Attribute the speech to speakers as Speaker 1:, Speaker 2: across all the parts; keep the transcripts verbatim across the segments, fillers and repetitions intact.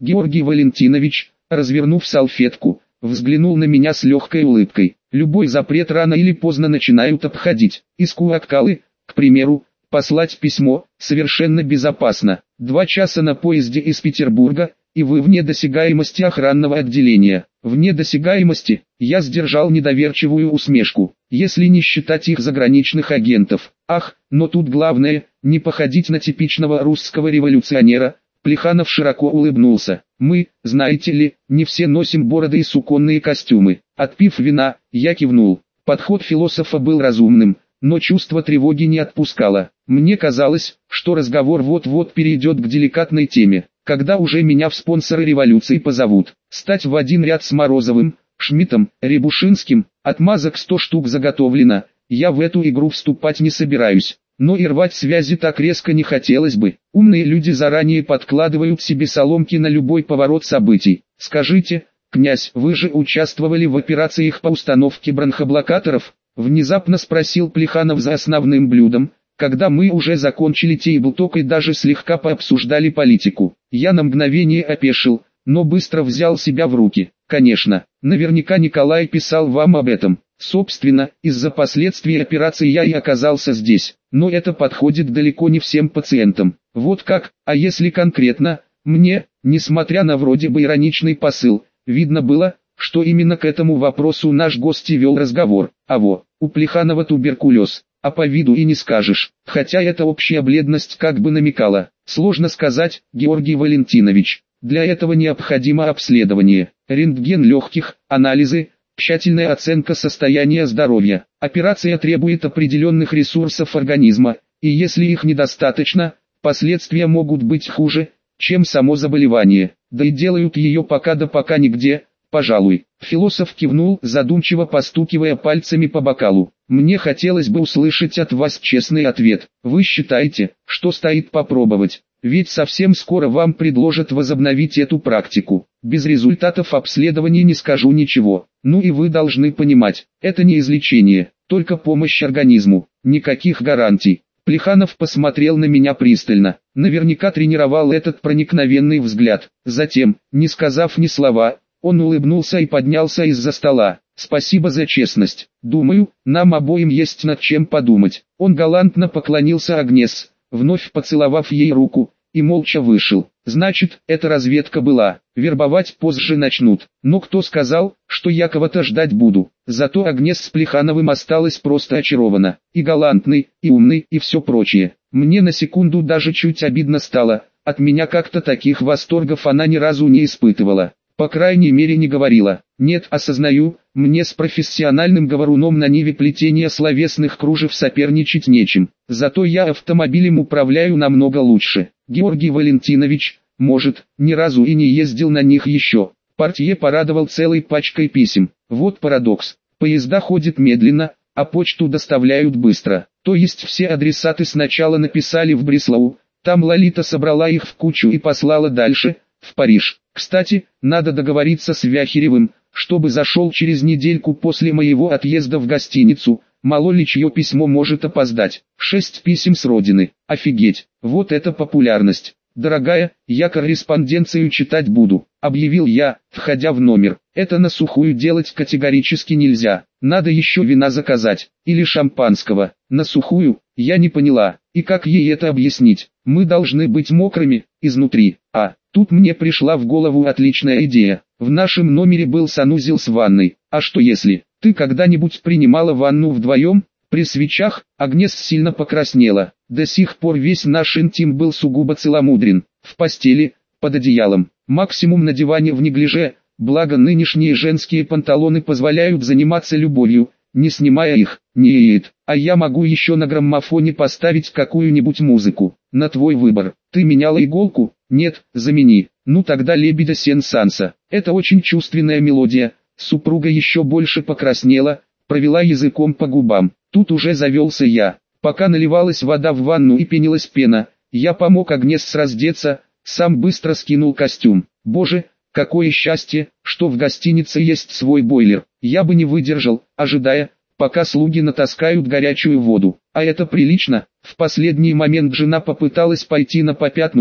Speaker 1: Георгий Валентинович, развернув салфетку, взглянул на меня с легкой улыбкой. Любой запрет рано или поздно начинают обходить. Из Куаккалы, к примеру, послать письмо совершенно безопасно. Два часа на поезде из Петербурга, и вы вне досягаемости охранного отделения. Вне досягаемости, я сдержал недоверчивую усмешку, если не считать их заграничных агентов. Ах, но тут главное, не походить на типичного русского революционера. Плеханов широко улыбнулся. Мы, знаете ли, не все носим бороды и суконные костюмы. Отпив вина, я кивнул. Подход философа был разумным, но чувство тревоги не отпускало. Мне казалось, что разговор вот-вот перейдет к деликатной теме. Когда уже меня в спонсоры революции позовут, стать в один ряд с Морозовым, Шмидтом, Рябушинским, отмазок сто штук заготовлено, я в эту игру вступать не собираюсь. Но и рвать связи так резко не хотелось бы. Умные люди заранее подкладывают себе соломки на любой поворот событий. Скажите, князь, вы же участвовали в операциях по установке бронхоблокаторов? Внезапно спросил Плеханов за основным блюдом, когда мы уже закончили тейблток и даже слегка пообсуждали политику. Я на мгновение опешил, но быстро взял себя в руки. Конечно, наверняка Николай писал вам об этом. Собственно, из-за последствий операции я и оказался здесь. Но это подходит далеко не всем пациентам. Вот как, а если конкретно, мне, несмотря на вроде бы ироничный посыл, видно было, что именно к этому вопросу наш гость и вел разговор. А во, у Плеханова туберкулез, а по виду и не скажешь. Хотя эта общая бледность как бы намекала. Сложно сказать, Георгий Валентинович. Для этого необходимо обследование, рентген легких, анализы, тщательная оценка состояния здоровья. Операция требует определенных ресурсов организма, и если их недостаточно, последствия могут быть хуже, чем само заболевание. Да и делают ее пока да пока нигде, пожалуй. Философ кивнул, задумчиво постукивая пальцами по бокалу. Мне хотелось бы услышать от вас честный ответ. Вы считаете, что стоит попробовать? Ведь совсем скоро вам предложат возобновить эту практику. Без результатов обследования не скажу ничего. Ну и вы должны понимать, это не излечение, только помощь организму. Никаких гарантий. Плеханов посмотрел на меня пристально. Наверняка тренировал этот проникновенный взгляд. Затем, не сказав ни слова, он улыбнулся и поднялся из-за стола. Спасибо за честность. Думаю, нам обоим есть над чем подумать. Он галантно поклонился Агнес, вновь поцеловав ей руку, и молча вышел. Значит, эта разведка была. Вербовать позже начнут. Но кто сказал, что я кого-то ждать буду? Зато Агнес с Плехановым осталась просто очарована. И галантный, и умный, и все прочее. Мне на секунду даже чуть обидно стало. От меня как-то таких восторгов она ни разу не испытывала. По крайней мере не говорила. Нет, осознаю, мне с профессиональным говоруном на ниве плетения словесных кружев соперничать нечем. Зато я автомобилем управляю намного лучше. Георгий Валентинович, может, ни разу и не ездил на них еще. Портье порадовал целой пачкой писем. Вот парадокс. Поезда ходят медленно, а почту доставляют быстро. То есть все адресаты сначала написали в Бреслау, там Лолита собрала их в кучу и послала дальше, в Париж. Кстати, надо договориться с Вяхеревым, чтобы зашел через недельку после моего отъезда в гостиницу, мало ли чье письмо может опоздать. Шесть писем с родины. Офигеть, вот это популярность. Дорогая, я корреспонденцию читать буду, объявил я, входя в номер. Это на сухую делать категорически нельзя. Надо еще вина заказать, или шампанского. На сухую, я не поняла, и как ей это объяснить? Мы должны быть мокрыми, изнутри. А, тут мне пришла в голову отличная идея. В нашем номере был санузел с ванной. А что если, ты когда-нибудь принимала ванну вдвоем? При свечах, Агнес сильно покраснела. До сих пор весь наш интим был сугубо целомудрен. В постели, под одеялом, максимум на диване в неглиже, благо нынешние женские панталоны позволяют заниматься любовью, не снимая их. Нет, а я могу еще на граммофоне поставить какую-нибудь музыку. На твой выбор. Ты меняла иголку? Нет, замени. Ну тогда Лебедя Сен-Санса. Это очень чувственная мелодия. Супруга еще больше покраснела, провела языком по губам. Тут уже завелся я. Пока наливалась вода в ванну и пенилась пена, я помог Агнес раздеться, сам быстро скинул костюм. Боже, какое счастье, что в гостинице есть свой бойлер. Я бы не выдержал, ожидая, пока слуги натаскают горячую воду. А это прилично. В последний момент жена попыталась пойти на попятную,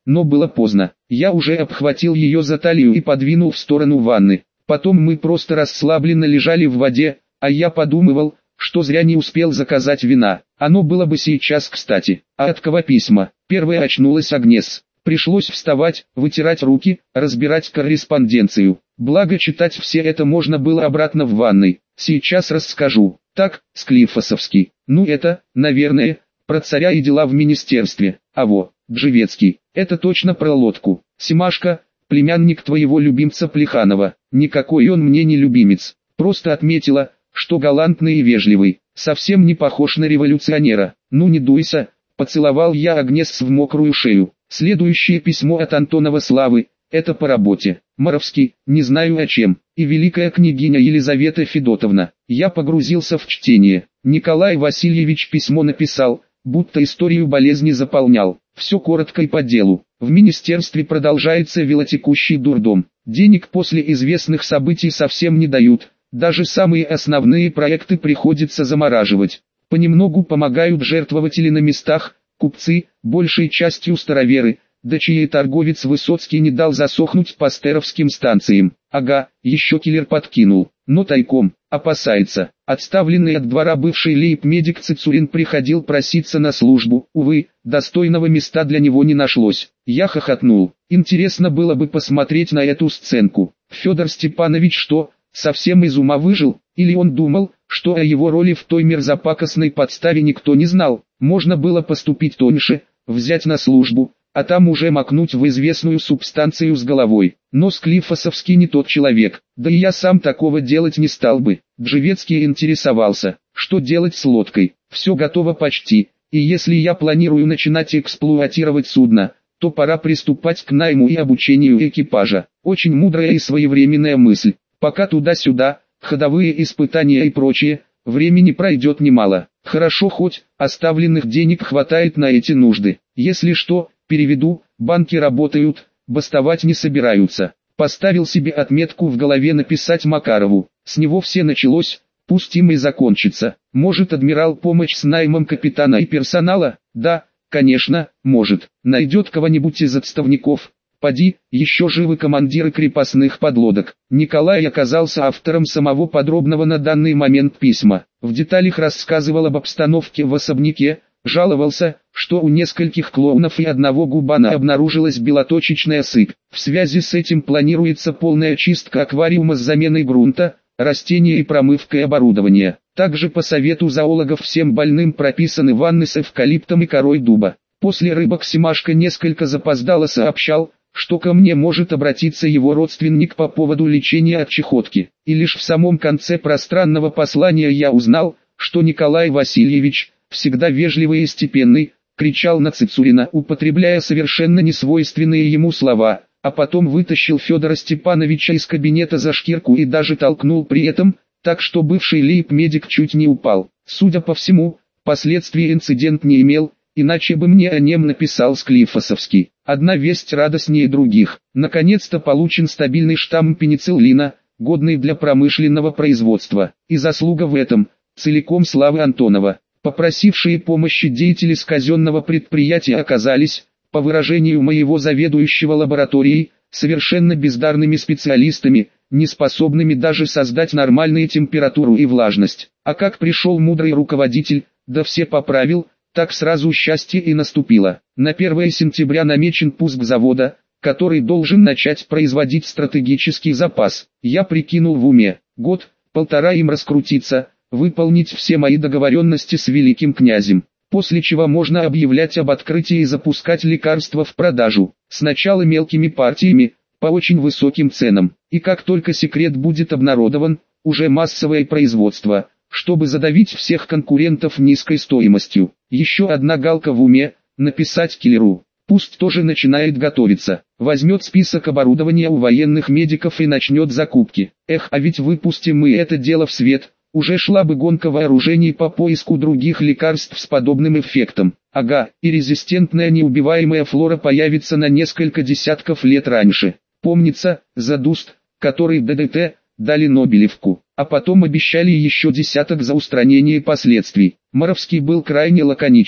Speaker 1: но было поздно. Я уже обхватил ее за талию и подвинул в сторону ванны. Потом мы просто расслабленно лежали в воде, а я подумывал, что зря не успел заказать вина. Оно было бы сейчас кстати. А от кого письма? Первая очнулась Агнес. Пришлось вставать, вытирать руки, разбирать корреспонденцию. Благо читать все это можно было обратно в ванной. Сейчас расскажу. Так, Склифосовский. Ну это, наверное, про царя и дела в министерстве. А во, Джевецкий. Это точно про лодку. Семашка, племянник твоего любимца Плеханова. Никакой он мне не любимец. Просто отметила, что галантный и вежливый. Совсем не похож на революционера. Ну не дуйся. Поцеловал я Агнес в мокрую шею. Следующее письмо от Антонова Славы. Это по работе. Моровский, не знаю о чем. И великая княгиня Елизавета Федотовна. Я погрузился в чтение. Николай Васильевич письмо написал, будто историю болезни заполнял. Все коротко и по делу. В министерстве продолжается велотекущий дурдом. Денег после известных событий совсем не дают. Даже самые основные проекты приходится замораживать. Понемногу помогают жертвователи на местах, купцы, большей частью староверы, да чьей торговец Высоцкий не дал засохнуть пастеровским станциям. Ага, еще киллер подкинул, но тайком, опасается. Отставленный от двора бывший лейб-медик Цицурин приходил проситься на службу, увы, достойного места для него не нашлось. Я хохотнул. Интересно было бы посмотреть на эту сценку. Федор Степанович что, совсем из ума выжил, или он думал, что о его роли в той мерзопакостной подставе никто не знал? Можно было поступить тоньше, взять на службу, а там уже макнуть в известную субстанцию с головой. Но Склифосовский не тот человек, да и я сам такого делать не стал бы. Джевецкий интересовался, что делать с лодкой. Все готово почти, и если я планирую начинать эксплуатировать судно, то пора приступать к найму и обучению экипажа. Очень мудрая и своевременная мысль. Пока туда-сюда, ходовые испытания и прочее, времени пройдет немало. Хорошо хоть, оставленных денег хватает на эти нужды. Если что, переведу, банки работают, бастовать не собираются. Поставил себе отметку в голове написать Макарову. С него все началось, пусть им и закончится. Может адмирал помочь с наймом капитана и персонала? Да, конечно, может. Найдет кого-нибудь из отставников. Поди, еще живы командиры крепостных подлодок. Николай оказался автором самого подробного на данный момент письма. В деталях рассказывал об обстановке в особняке, жаловался, что у нескольких клоунов и одного губана обнаружилась белоточечная сыпь. В связи с этим планируется полная чистка аквариума с заменой грунта, растения и промывкой оборудования. Также по совету зоологов всем больным прописаны ванны с эвкалиптом и корой дуба. После рыбок Семашко несколько запоздало сообщал, что ко мне может обратиться его родственник по поводу лечения от чехотки. И лишь в самом конце пространного послания я узнал, что Николай Васильевич, всегда вежливый и степенный, кричал на Цицурина, употребляя совершенно несвойственные ему слова, а потом вытащил Федора Степановича из кабинета за шкирку и даже толкнул при этом, так что бывший лейб-медик чуть не упал. Судя по всему, последствий инцидент не имел, иначе бы мне о нем написал Склифосовский. Одна весть радостнее других. Наконец-то получен стабильный штамм пенициллина, годный для промышленного производства. И заслуга в этом, целиком славы Антонова. Попросившие помощи деятели с казенного предприятия оказались, по выражению моего заведующего лабораторией, совершенно бездарными специалистами, не способными даже создать нормальную температуру и влажность. А как пришел мудрый руководитель, да все поправил, так сразу счастье и наступило. На первое сентября намечен пуск завода, который должен начать производить стратегический запас. Я прикинул в уме, год-полтора им раскрутиться, выполнить все мои договоренности с великим князем, после чего можно объявлять об открытии и запускать лекарства в продажу. Сначала мелкими партиями, по очень высоким ценам, и как только секрет будет обнародован, уже массовое производство, чтобы задавить всех конкурентов низкой стоимостью. Еще одна галка в уме – написать киллеру. Пусть тоже начинает готовиться, возьмет список оборудования у военных медиков и начнет закупки. Эх, а ведь выпустим мы это дело в свет, уже шла бы гонка вооружений по поиску других лекарств с подобным эффектом. Ага, и резистентная неубиваемая флора появится на несколько десятков лет раньше. Помнится, за Дуст, который ДДТ, дали Нобелевку, а потом обещали еще десяток за устранение последствий. Моровский был крайне лаконичен.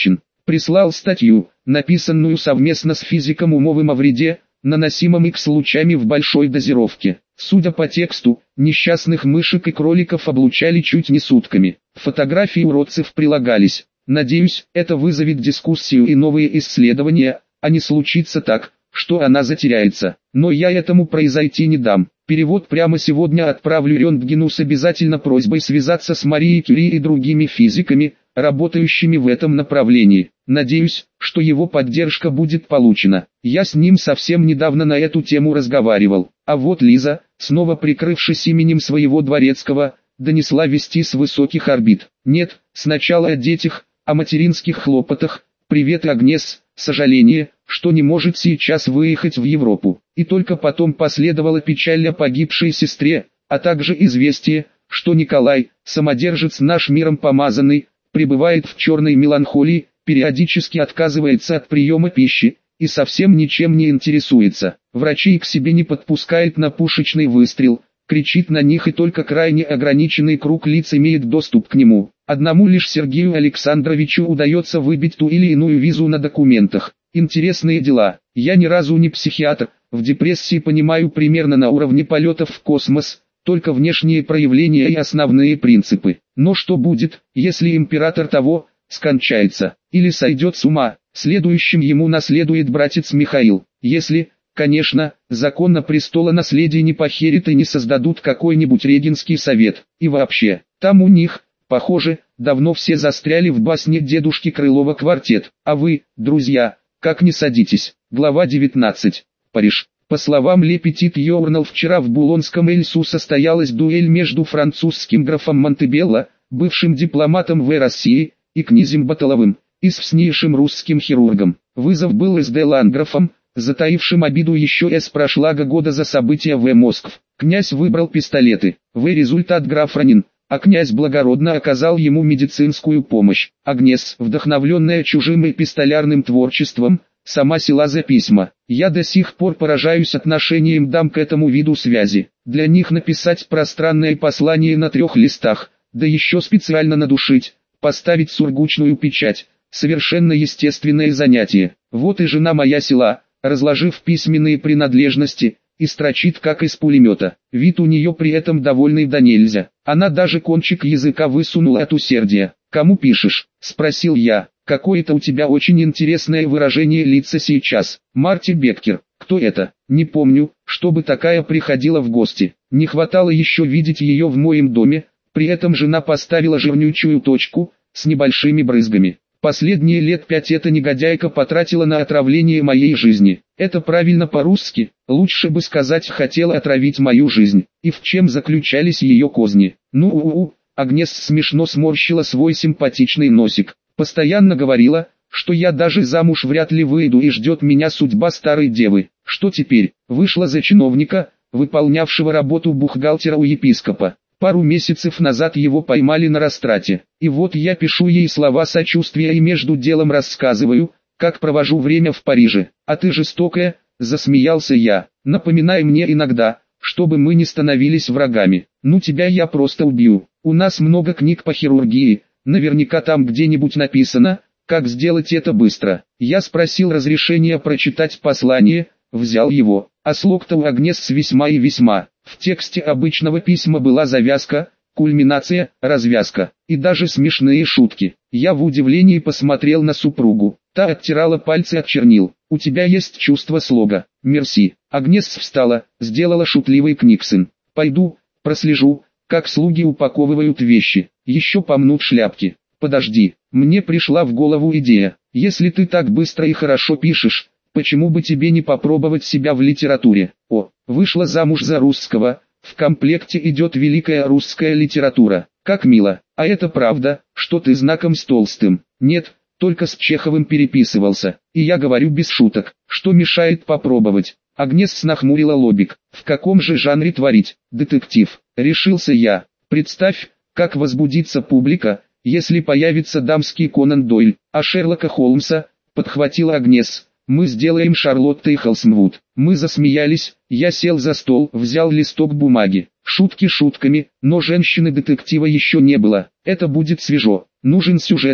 Speaker 1: Прислал статью, написанную совместно с физиком Умовым о вреде, наносимом Икс лучами в большой дозировке. Судя по тексту, несчастных мышек и кроликов облучали чуть не сутками. Фотографии уродцев прилагались. Надеюсь, это вызовет дискуссию и новые исследования, а не случится так, что она затеряется. Но я этому произойти не дам. Перевод прямо сегодня отправлю Рентгену с обязательно просьбой связаться с Марией Кюри и другими физиками, работающими в этом направлении. Надеюсь, что его поддержка будет получена. Я с ним совсем недавно на эту тему разговаривал. А вот Лиза, снова прикрывшись именем своего дворецкого, донесла вести с высоких орбит. Нет, сначала о детях, о материнских хлопотах. Привет, Агнес, сожаление, что не может сейчас выехать в Европу. И только потом последовала печаль о погибшей сестре, а также известие, что Николай, самодержец наш миром помазанный, пребывает в черной меланхолии, периодически отказывается от приема пищи и совсем ничем не интересуется. Врачей к себе не подпускает на пушечный выстрел, кричит на них, и только крайне ограниченный круг лиц имеет доступ к нему. Одному лишь Сергею Александровичу удается выбить ту или иную визу на документах. Интересные дела. Я ни разу не психиатр, в депрессии понимаю примерно на уровне полетов в космос, только внешние проявления и основные принципы. Но что будет, если император того, скончается, или сойдет с ума? Следующим ему наследует братец Михаил. Если, конечно, закон на престолонаследие не похерит и не создадут какой-нибудь регенский совет. И вообще, там у них, похоже, давно все застряли в басне дедушки Крылова «Квартет». А вы, друзья, как не садитесь? Глава девятнадцать. Париж. По словам Ле Петит Йорнал, вчера в Булонском Эльсу состоялась дуэль между французским графом Монтебелло, бывшим дипломатом в России, и князем Баталовым, известнейшим русским хирургом. Вызов был из де Ланграфом, затаившим обиду еще с прошлого года за события в Москве. Князь выбрал пистолеты. В результат граф ранен, а князь благородно оказал ему медицинскую помощь. Агнес, вдохновленная чужим эпистолярным творчеством, сама села за письма. Я до сих пор поражаюсь отношением дам к этому виду связи. Для них написать пространное послание на трех листах, да еще специально надушить, поставить сургучную печать, совершенно естественное занятие. Вот и жена моя села, разложив письменные принадлежности, и строчит как из пулемета. Вид у нее при этом довольный да нельзя. Она даже кончик языка высунула от усердия. «Кому пишешь?» – спросил я. «Какое-то у тебя очень интересное выражение лица сейчас. Марти Беккер. Кто это?» «Не помню, чтобы такая приходила в гости. Не хватало еще видеть ее в моем доме». При этом жена поставила жирнючую точку, с небольшими брызгами. Последние лет пять эта негодяйка потратила на отравление моей жизни. Это правильно по-русски, лучше бы сказать, хотела отравить мою жизнь. И в чем заключались ее козни? Ну у-у-у, Агнес смешно сморщила свой симпатичный носик. Постоянно говорила, что я даже замуж вряд ли выйду и ждет меня судьба старой девы. Что теперь? Вышла за чиновника, выполнявшего работу бухгалтера у епископа. Пару месяцев назад его поймали на растрате. И вот я пишу ей слова сочувствия и между делом рассказываю, как провожу время в Париже. «А ты жестокая», — засмеялся я. «Напоминай мне иногда, чтобы мы не становились врагами. Ну тебя я просто убью. У нас много книг по хирургии, наверняка там где-нибудь написано, как сделать это быстро». Я спросил разрешения прочитать послание, взял его. А слог-то у Агнес весьма и весьма. В тексте обычного письма была завязка, кульминация, развязка, и даже смешные шутки. Я в удивлении посмотрел на супругу. Та оттирала пальцы от чернил. «У тебя есть чувство слога. Мерси». Агнес встала, сделала шутливый книксон. «Пойду, прослежу, как слуги упаковывают вещи. Еще помнут шляпки». «Подожди, мне пришла в голову идея. Если ты так быстро и хорошо пишешь, почему бы тебе не попробовать себя в литературе? О, вышла замуж за русского, в комплекте идет великая русская литература. Как мило. А это правда, что ты знаком с Толстым?» «Нет, только с Чеховым переписывался. И я говорю без шуток. Что мешает попробовать?» Агнес нахмурила лобик. «В каком же жанре творить? Детектив?» Решился я. «Представь, как возбудится публика, если появится дамский Конан Дойль, а Шерлока Холмса», подхватила Агнес. «Мы сделаем Шарлотта и Холмсвуд». Мы засмеялись, я сел за стол, взял листок бумаги. Шутки шутками, но женщины-детектива еще не было. Это будет свежо. Нужен сюжет,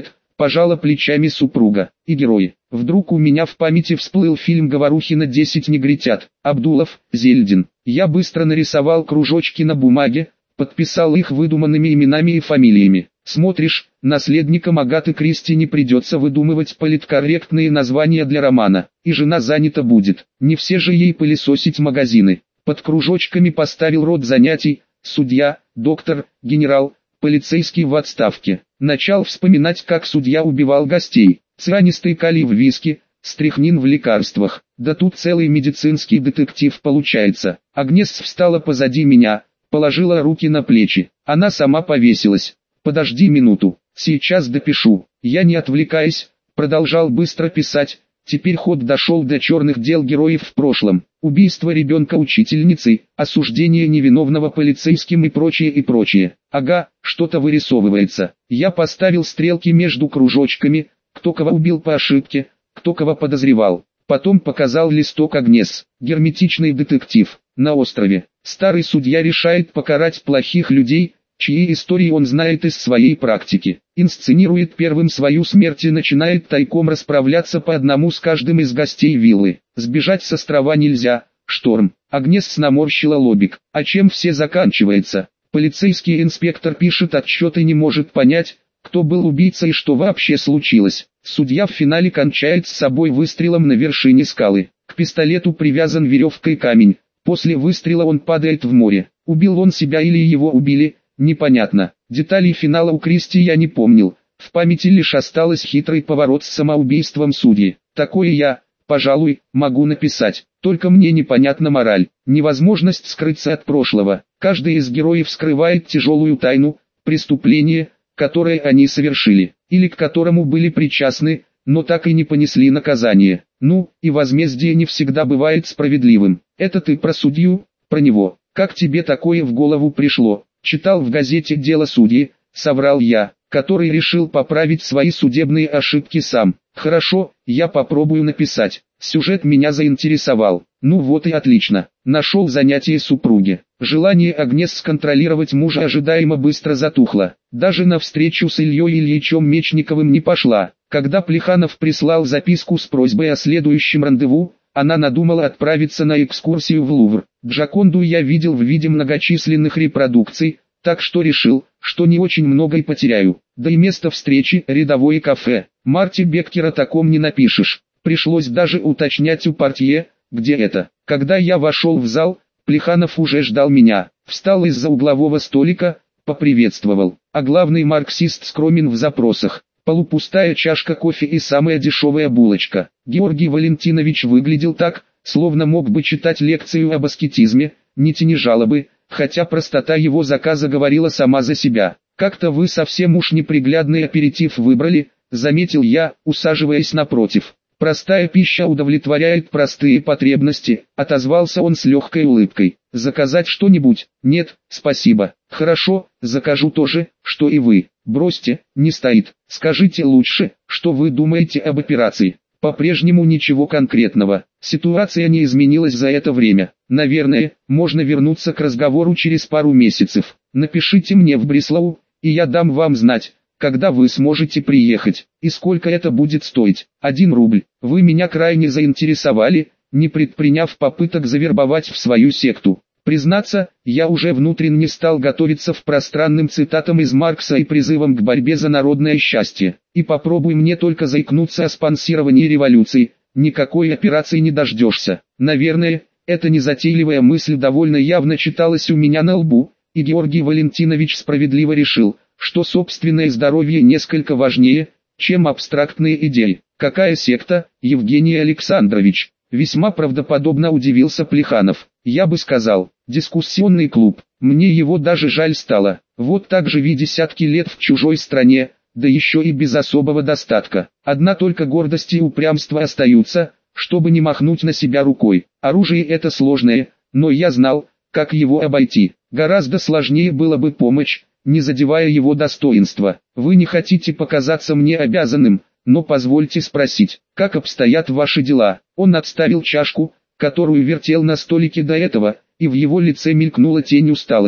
Speaker 1: пожала плечами супруга. И герои. Вдруг у меня в памяти всплыл фильм Говорухина «десять негритят», Абдулов, Зельдин. Я быстро нарисовал кружочки на бумаге, подписал их выдуманными именами и фамилиями. Смотришь, наследникам Агаты Кристи не придется выдумывать политкорректные названия для романа, и жена занята будет. Не все же ей пылесосить магазины. Под кружочками поставил род занятий: судья, доктор, генерал, полицейский в отставке. Начал вспоминать, как судья убивал гостей. Цианистый калий в виске, стрихнин в лекарствах. Да тут целый медицинский детектив получается. Агнес встала позади меня, положила руки на плечи. Она сама повесилась. «Подожди минуту, сейчас допишу». Я, не отвлекаясь, продолжал быстро писать. Теперь ход дошел до черных дел героев в прошлом. Убийство ребенка учительницы, осуждение невиновного полицейским и прочее и прочее. Ага, что-то вырисовывается. Я поставил стрелки между кружочками, кто кого убил по ошибке, кто кого подозревал. Потом показал листок Агнес. Герметичный детектив. На острове. Старый судья решает покарать плохих людей, чьи истории он знает из своей практики. Инсценирует первым свою смерть и начинает тайком расправляться по одному с каждым из гостей виллы. Сбежать с острова нельзя. Шторм. Агнес наморщила лобик. А чем все заканчивается? Полицейский инспектор пишет отчет и не может понять, кто был убийцей и что вообще случилось. Судья в финале кончает с собой выстрелом на вершине скалы. К пистолету привязан веревкой камень. После выстрела он падает в море. Убил он себя или его убили? Непонятно. Деталей финала у Кристи я не помнил. В памяти лишь осталось хитрый поворот с самоубийством судьи. Такое я, пожалуй, могу написать. Только мне непонятна мораль. Невозможность скрыться от прошлого. Каждый из героев скрывает тяжелую тайну, преступление, которое они совершили, или к которому были причастны, но так и не понесли наказание. Ну, и возмездие не всегда бывает справедливым. Это ты про судью, про него. Как тебе такое в голову пришло? Читал в газете «Дело судьи», соврал я, который решил поправить свои судебные ошибки сам. Хорошо, я попробую написать. Сюжет меня заинтересовал. Ну вот и отлично. Нашел занятие супруги. Желание Агнес сконтролировать мужа ожидаемо быстро затухло. Даже на встречу с Ильей Ильичем Мечниковым не пошла. Когда Плеханов прислал записку с просьбой о следующем рандеву, она надумала отправиться на экскурсию в Лувр. Джоконду я видел в виде многочисленных репродукций, так что решил, что не очень много и потеряю. Да и место встречи – рядовое кафе. Марти Беккер о таком не напишешь. Пришлось даже уточнять у портье, где это. Когда я вошел в зал, Плеханов уже ждал меня. Встал из-за углового столика, поприветствовал. А главный марксист скромен в запросах. Полупустая чашка кофе и самая дешевая булочка. Георгий Валентинович выглядел так, словно мог бы читать лекцию об аскетизме, не тяни жалобы, хотя простота его заказа говорила сама за себя. «Как-то вы совсем уж неприглядный аперитив выбрали», — заметил я, усаживаясь напротив. «Простая пища удовлетворяет простые потребности», — отозвался он с легкой улыбкой. «Заказать что-нибудь?» «Нет, спасибо». «Хорошо, закажу то же, что и вы». «Бросьте, не стоит. Скажите лучше, что вы думаете об операции?» «По-прежнему ничего конкретного. Ситуация не изменилась за это время. Наверное, можно вернуться к разговору через пару месяцев. Напишите мне в Бреслау, и я дам вам знать, когда вы сможете приехать, и сколько это будет стоить. Один рубль. Вы меня крайне заинтересовали, не предприняв попыток завербовать в свою секту. Признаться, я уже внутренне стал готовиться в пространным цитатам из Маркса и призывам к борьбе за народное счастье. И попробуй мне только заикнуться о спонсировании революции, никакой операции не дождешься. Наверное, эта незатейливая мысль довольно явно читалась у меня на лбу, и Георгий Валентинович справедливо решил, что собственное здоровье несколько важнее, чем абстрактные идеи. «Какая секта, Евгений Александрович?» Весьма правдоподобно удивился Плеханов. «Я бы сказал, дискуссионный клуб. Мне его даже жаль стало. Вот так живи десятки лет в чужой стране, да еще и без особого достатка. Одна только гордость и упрямство остаются, чтобы не махнуть на себя рукой. Оружие это сложное, но я знал, как его обойти. Гораздо сложнее было бы помочь, не задевая его достоинства. Вы не хотите показаться мне обязанным, но позвольте спросить, как обстоят ваши дела?» Он отставил чашку, которую вертел на столике до этого, и в его лице мелькнула тень усталости.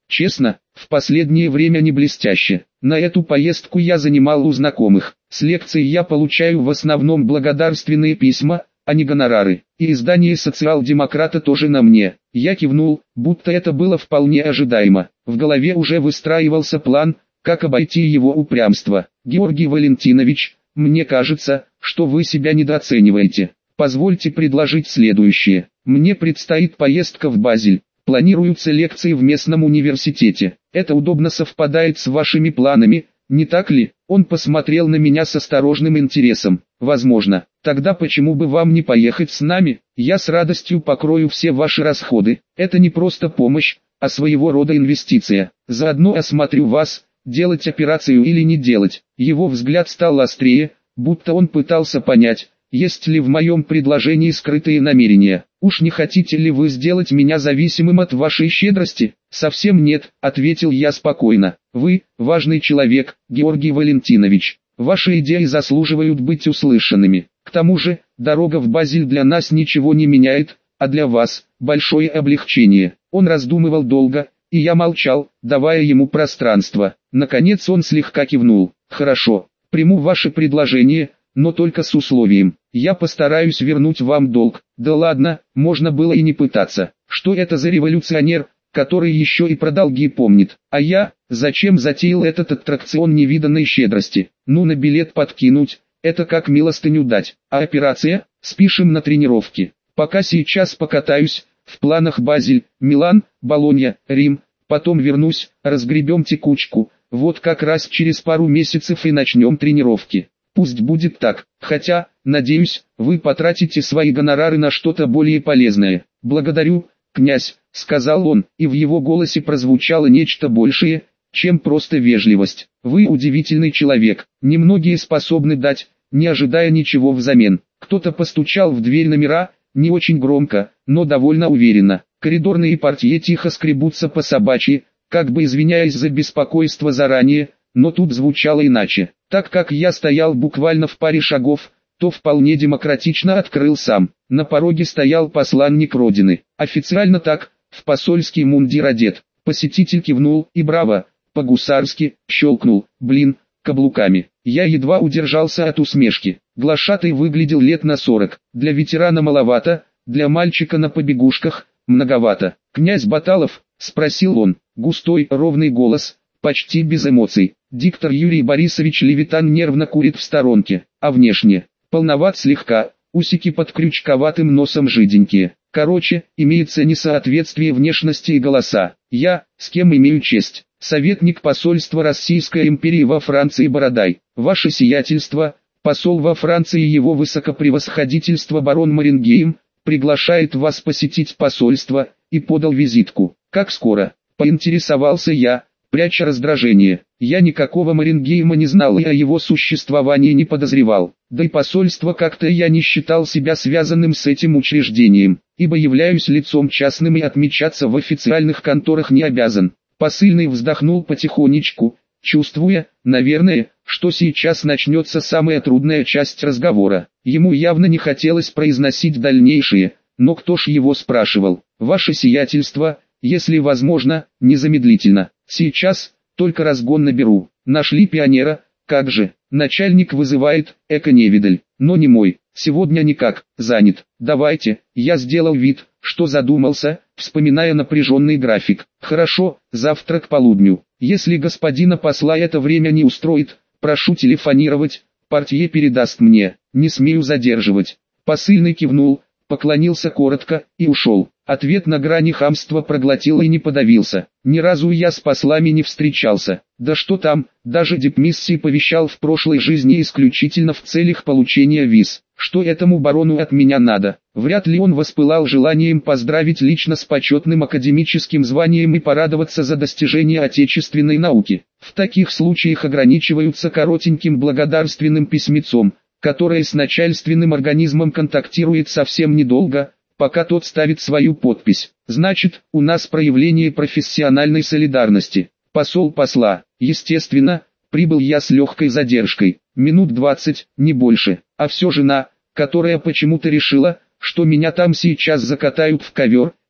Speaker 1: Честно, в последнее время не блестяще. На эту поездку я занимал у знакомых. С лекций я получаю в основном благодарственные письма, а не гонорары. И издание «Социал-демократа» тоже на мне. Я кивнул, будто это было вполне ожидаемо. В голове уже выстраивался план, как обойти его упрямство. Георгий Валентинович, мне кажется, что вы себя недооцениваете. Позвольте предложить следующее. Мне предстоит поездка в Базель. Планируются лекции в местном университете. Это удобно совпадает с вашими планами, не так ли? Он посмотрел на меня с осторожным интересом. Возможно. Тогда почему бы вам не поехать с нами? Я с радостью покрою все ваши расходы. Это не просто помощь, а своего рода инвестиция. Заодно осмотрю вас, делать операцию или не делать. Его взгляд стал острее, будто он пытался понять, есть ли в моем предложении скрытые намерения. Уж не хотите ли вы сделать меня зависимым от вашей щедрости? Совсем нет, ответил я спокойно. Вы, важный человек, Георгий Валентинович. Ваши идеи заслуживают быть услышанными. К тому же, дорога в Базель для нас ничего не меняет, а для вас – большое облегчение. Он раздумывал долго, и я молчал, давая ему пространство. Наконец он слегка кивнул. Хорошо, приму ваше предложение, но только с условием. Я постараюсь вернуть вам долг. Да ладно, можно было и не пытаться. Что это за революционер, который еще и про долги помнит? А я, зачем затеял этот аттракцион невиданной щедрости? Ну, на билет подкинуть, это как милостыню дать. А операция? Спишем на тренировки. Пока сейчас покатаюсь, в планах Базель, Милан, Болонья, Рим. Потом вернусь, разгребем текучку. Вот как раз через пару месяцев и начнем тренировки. Пусть будет так, хотя, надеюсь, вы потратите свои гонорары на что-то более полезное. Благодарю, князь, сказал он, и в его голосе прозвучало нечто большее, чем просто вежливость. Вы удивительный человек, немногие способны дать, не ожидая ничего взамен. Кто-то постучал в дверь номера, не очень громко, но довольно уверенно. Коридорные портье тихо скребутся по собачьи, как бы извиняясь за беспокойство заранее, но тут звучало иначе. Так как я стоял буквально в паре шагов, то вполне демократично открыл сам. На пороге стоял посланник Родины. Официально так, в посольский мундир одет. Посетитель кивнул и браво, по-гусарски, щелкнул, блин, каблуками. Я едва удержался от усмешки. Глашатай выглядел лет на сорок. Для ветерана маловато, для мальчика на побегушках многовато. «Князь Баталов?» – спросил он. Густой, ровный голос, почти без эмоций. Диктор Юрий Борисович Левитан нервно курит в сторонке, а внешне, полноват слегка, усики под крючковатым носом жиденькие. Короче, имеется несоответствие внешности и голоса. Я, с кем имею честь, советник посольства Российской империи во Франции Бородай. Ваше сиятельство, посол во Франции его высокопревосходительство барон Марингейм, приглашает вас посетить посольство, и подал визитку. Как скоро? Поинтересовался я, пряча раздражение. Я никакого Марингейма не знал и о его существовании не подозревал. Да и посольство как-то я не считал себя связанным с этим учреждением, ибо являюсь лицом частным и отмечаться в официальных конторах не обязан. Посыльный вздохнул потихонечку, чувствуя, наверное, что сейчас начнется самая трудная часть разговора. Ему явно не хотелось произносить дальнейшее, но кто ж его спрашивал? Ваше сиятельство, если возможно, незамедлительно. Сейчас, только разгон наберу. Нашли пионера, как же. Начальник вызывает, эко-невидаль, но не мой. Сегодня никак, занят. Давайте, я сделал вид, что задумался, вспоминая напряженный график. Хорошо, завтра к полудню. Если господина посла это время не устроит, прошу телефонировать, портье передаст мне, не смею задерживать. Посыльный кивнул, поклонился коротко и ушел. Ответ на грани хамства проглотил и не подавился. Ни разу я с послами не встречался. Да что там, даже дипмиссии повещал в прошлой жизни исключительно в целях получения виз. Что этому барону от меня надо? Вряд ли он воспылал желанием поздравить лично с почетным академическим званием и порадоваться за достижения отечественной науки. В таких случаях ограничиваются коротеньким благодарственным письмецом, которое с начальственным организмом контактирует совсем недолго, пока тот ставит свою подпись. Значит, у нас проявление профессиональной солидарности. Посол посла, естественно, прибыл я с легкой задержкой, минут двадцать, не больше, а все жена, которая почему-то решила, что меня там сейчас закатают в ковер,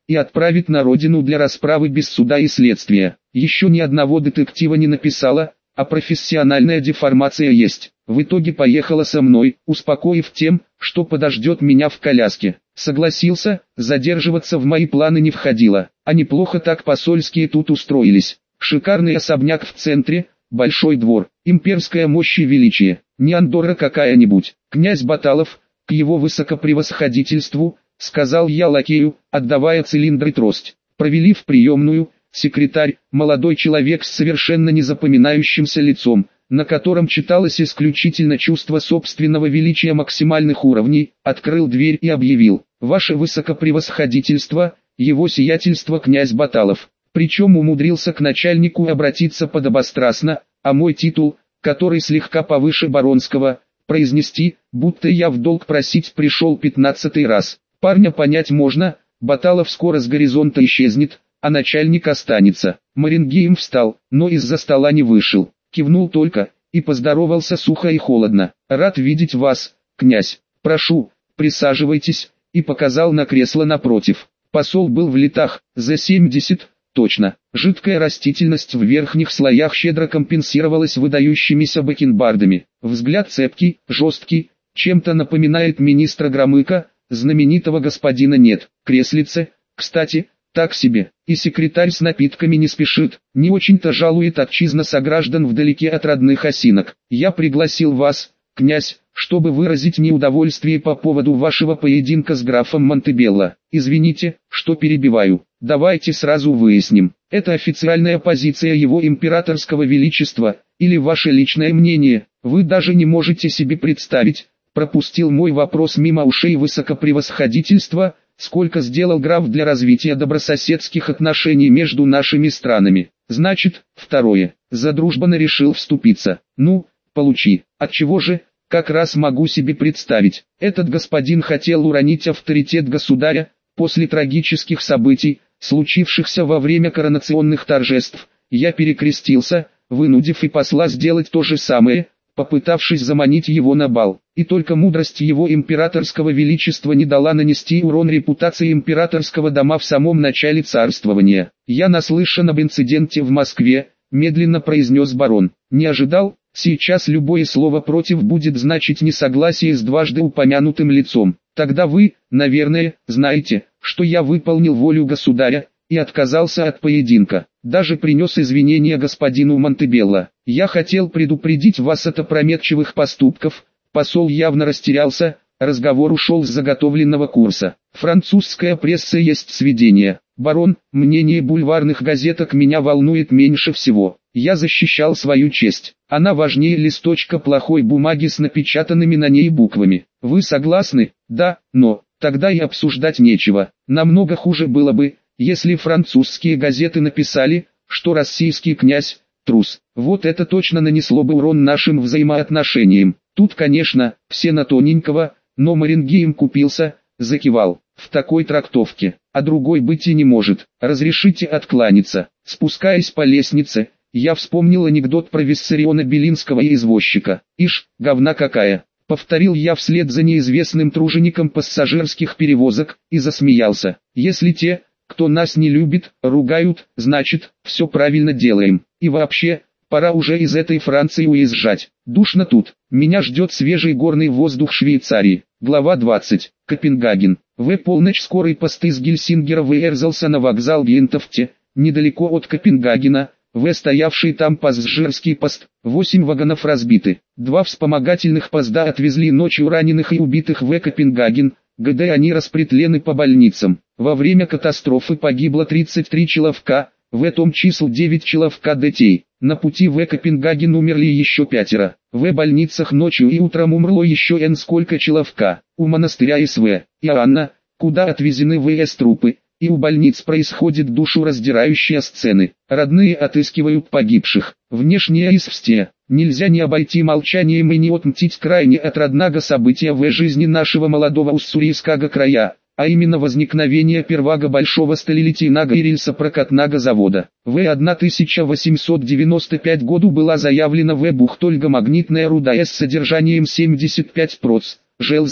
Speaker 1: и отправит на родину для расправы без суда и следствия. Еще ни одного детектива не написала, а профессиональная деформация есть. В итоге поехала со мной, успокоив тем, что подождет меня в коляске. Согласился, задерживаться в мои планы не входило, а неплохо так посольские тут устроились. Шикарный особняк в центре, большой двор, имперская мощь и величие, не Андорра какая-нибудь. Князь Баталов, к его высокопревосходительству, сказал я лакею, отдавая цилиндр и трость. Провели в приемную, секретарь, молодой человек с совершенно незапоминающимся лицом, на котором читалось исключительно чувство собственного величия максимальных уровней, открыл дверь и объявил: «Ваше высокопревосходительство, его сиятельство князь Баталов». Причем умудрился к начальнику обратиться подобострастно, а мой титул, который слегка повыше баронского, произнести, будто я в долг просить пришел пятнадцатый раз. Парня понять можно, Баталов скоро с горизонта исчезнет, а начальник останется. Марингейм встал, но из-за стола не вышел, кивнул только, и поздоровался сухо и холодно. «Рад видеть вас, князь, прошу, присаживайтесь», и показал на кресло напротив. Посол был в летах, за семьдесят, точно. Жидкая растительность в верхних слоях щедро компенсировалась выдающимися бакенбардами. Взгляд цепкий, жесткий, чем-то напоминает министра Громыка, знаменитого господина нет. Креслице, кстати, так себе, и секретарь с напитками не спешит, не очень-то жалует отчизна сограждан вдалеке от родных осинок. Я пригласил вас, князь, чтобы выразить неудовольствие по поводу вашего поединка с графом Монтебелло. Извините, что перебиваю, давайте сразу выясним, это официальная позиция его императорского величества, или ваше личное мнение? Вы даже не можете себе представить, пропустил мой вопрос мимо ушей высокопревосходительства, сколько сделал граф для развития добрососедских отношений между нашими странами. Значит, второе, за дружбана решил вступиться. Ну, получи. Отчего же, как раз могу себе представить, этот господин хотел уронить авторитет государя, после трагических событий, случившихся во время коронационных торжеств. Я перекрестился, вынудив и посла сделать то же самое, попытавшись заманить его на бал. И только мудрость его императорского величества не дала нанести урон репутации императорского дома в самом начале царствования. «Я наслышан об инциденте в Москве», — медленно произнес барон. «Не ожидал, сейчас любое слово против будет значить несогласие с дважды упомянутым лицом. Тогда вы, наверное, знаете, что я выполнил волю государя, и отказался от поединка. Даже принес извинения господину Монтебелло. Я хотел предупредить вас от опрометчивых поступков». Посол явно растерялся, разговор ушел с заготовленного курса. Французская пресса есть сведения. Барон, мнение бульварных газеток меня волнует меньше всего. Я защищал свою честь. Она важнее листочка плохой бумаги с напечатанными на ней буквами. Вы согласны? Да, но, тогда и обсуждать нечего. Намного хуже было бы, если французские газеты написали, что российский князь – трус. Вот это точно нанесло бы урон нашим взаимоотношениям. Тут, конечно, все на тоненького, но Марингейм купился, закивал. В такой трактовке, а другой быть и не может. Разрешите откланяться. Спускаясь по лестнице, я вспомнил анекдот про Виссариона Белинского и извозчика. «Ишь, говна какая!» Повторил я вслед за неизвестным тружеником пассажирских перевозок, и засмеялся. «Если те, кто нас не любит, ругают, значит, все правильно делаем. И вообще, пора уже из этой Франции уезжать. Душно тут. Меня ждет свежий горный воздух Швейцарии». Глава двадцать. Копенгаген. В полночь скорый пост из Гельсингера выезжался на вокзал Гентофте, недалеко от Копенгагена. В стоявший там пассажирский пост, восемь вагонов разбиты. Два вспомогательных поезда отвезли ночью раненых и убитых в Копенгаген, где они распределены по больницам. Во время катастрофы погибло тридцать три человека, в этом число девять человек детей. На пути в Копенгаген умерли еще пятеро. В больницах ночью и утром умерло еще н сколько человека. У монастыря СВ Иоанна, куда отвезены ВС трупы, и у больниц происходит душераздирающие сцены. Родные отыскивают погибших. Внешнее известие. Нельзя не обойти молчанием и не отмстить крайне отрадного события в жизни нашего молодого уссурийского края, а именно возникновение первого большого сталелитейного и рельсопрокатного завода. В тысяча восемьсот девяносто пятом году была заявлена в Бухтольга магнитная руда с содержанием семьдесят пять процентов железа.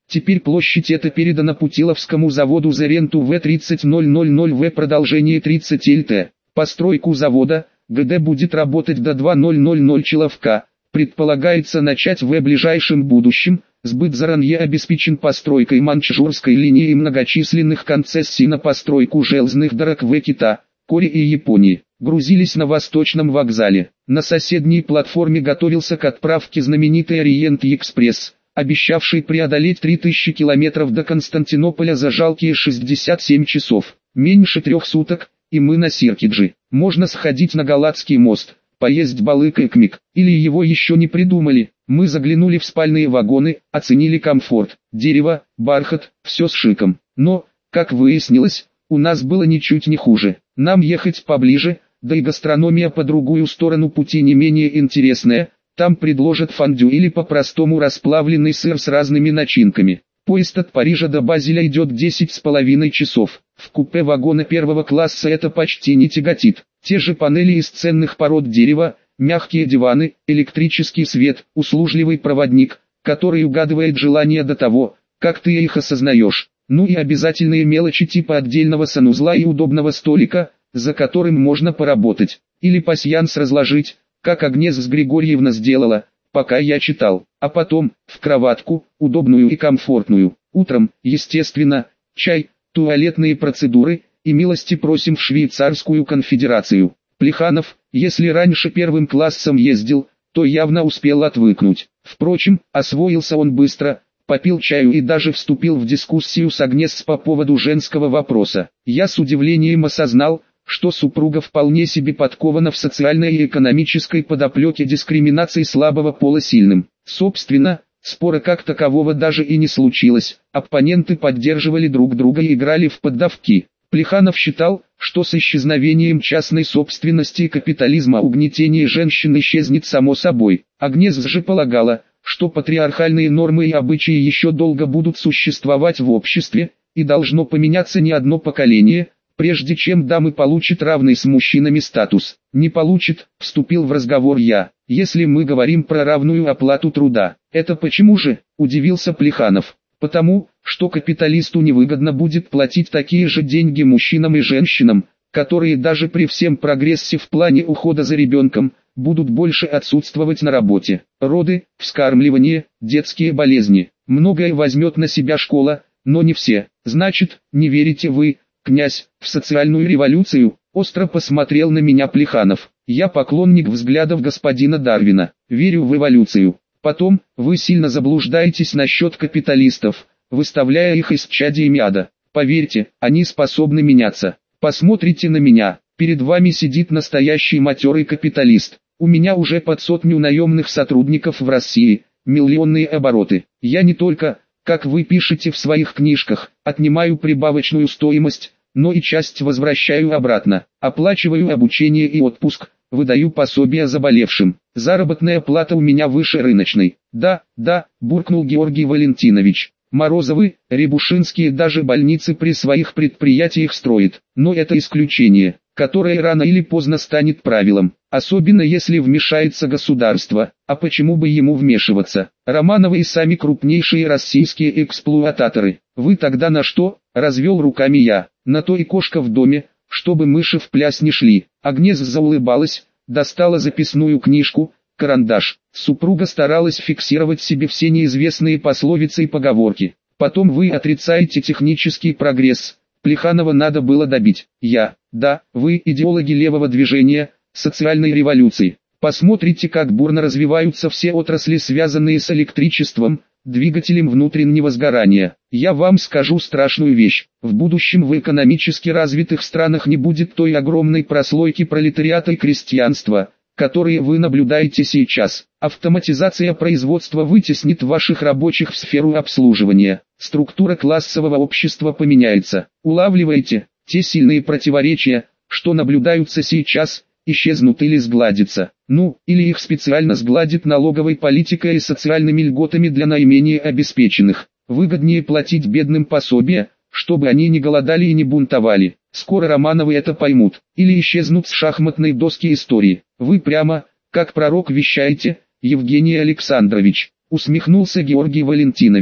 Speaker 1: Теперь площадь эта передана Путиловскому заводу за ренту В тридцать тысяч В продолжение тридцать ЛТ. Постройку завода ГД будет работать до две тысячи человека. Предполагается начать в ближайшем будущем. Сбыт заранее обеспечен постройкой Манчжурской линии и многочисленных концессий на постройку железных дорог в Китае, Корее и Японии. Грузились на Восточном вокзале. На соседней платформе готовился к отправке знаменитый Ориент-экспресс, обещавший преодолеть три тысячи километров до Константинополя за жалкие шестьдесят семь часов. Меньше трех суток, и мы на Сиркиджи. Можно сходить на Галатский мост, поесть балык и кмик, или его еще не придумали. Мы заглянули в спальные вагоны, оценили комфорт, дерево, бархат, все с шиком. Но, как выяснилось, у нас было ничуть не хуже. Нам ехать поближе, да и гастрономия по другую сторону пути не менее интересная. Там предложат фондю или по-простому расплавленный сыр с разными начинками. Поезд от Парижа до Базеля идет десять с половиной часов. В купе вагона первого класса это почти не тяготит. Те же панели из ценных пород дерева, мягкие диваны, электрический свет, услужливый проводник, который угадывает желания до того, как ты их осознаешь. Ну и обязательные мелочи типа отдельного санузла и удобного столика, за которым можно поработать. Или пасьянс разложить, как Агнес Григорьевна сделала, пока я читал. А потом, в кроватку, удобную и комфортную. Утром, естественно, чай, туалетные процедуры, и милости просим в Швейцарскую конфедерацию. Плеханов, если раньше первым классом ездил, то явно успел отвыкнуть. Впрочем, освоился он быстро, попил чаю и даже вступил в дискуссию с Агнес по поводу женского вопроса. Я с удивлением осознал, что супруга вполне себе подкована в социальной и экономической подоплеке дискриминации слабого пола сильным. Собственно, спора как такового даже и не случилось, оппоненты поддерживали друг друга и играли в поддавки. Плеханов считал, что с исчезновением частной собственности и капитализма угнетение женщин исчезнет само собой. Агнес же полагала, что патриархальные нормы и обычаи еще долго будут существовать в обществе, и должно поменяться не одно поколение, прежде чем дамы получат равный с мужчинами статус. Не получит, вступил в разговор я, если мы говорим про равную оплату труда. Это почему же, удивился Плеханов. Потому, что капиталисту невыгодно будет платить такие же деньги мужчинам и женщинам, которые даже при всем прогрессе в плане ухода за ребенком, будут больше отсутствовать на работе. Роды, вскармливание, детские болезни. Многое возьмет на себя школа, но не все. Значит, не верите вы, князь, в социальную революцию? Остро посмотрел на меня Плеханов. Я поклонник взглядов господина Дарвина. Верю в эволюцию. Потом, вы сильно заблуждаетесь насчет капиталистов, выставляя их исчадиями ада. Поверьте, они способны меняться. Посмотрите на меня. Перед вами сидит настоящий матерый капиталист. У меня уже под сотню наемных сотрудников в России, миллионные обороты. Я не только, как вы пишете в своих книжках, отнимаю прибавочную стоимость, но и часть возвращаю обратно. Оплачиваю обучение и отпуск, выдаю пособия заболевшим. Заработная плата у меня выше рыночной. Да, да, буркнул Георгий Валентинович. Морозовы, Рябушинские даже больницы при своих предприятиях строят. Но это исключение, которое рано или поздно станет правилом. Особенно если вмешается государство. А почему бы ему вмешиваться? Романовы и сами крупнейшие российские эксплуататоры. Вы тогда на что? Развел руками я. На то и кошка в доме, чтобы мыши в пляс не шли. Агнес заулыбалась, достала записную книжку, карандаш. Супруга старалась фиксировать себе все неизвестные пословицы и поговорки. Потом вы отрицаете технический прогресс. Плеханова надо было добить. Я, да, вы идеологи левого движения, социальной революции. Посмотрите, как бурно развиваются все отрасли, связанные с электричеством, двигателем внутреннего сгорания. Я вам скажу страшную вещь. В будущем в экономически развитых странах не будет той огромной прослойки пролетариата и крестьянства, которые вы наблюдаете сейчас. Автоматизация производства вытеснит ваших рабочих в сферу обслуживания. Структура классового общества поменяется. Улавливаете, те сильные противоречия, что наблюдаются сейчас, исчезнут или сгладятся. Ну, или их специально сгладит налоговой политикой и социальными льготами для наименее обеспеченных. Выгоднее платить бедным пособия, чтобы они не голодали и не бунтовали. Скоро Романовы это поймут, или исчезнут с шахматной доски истории. Вы прямо, как пророк вещаете, Евгений Александрович, усмехнулся Георгий Валентинович.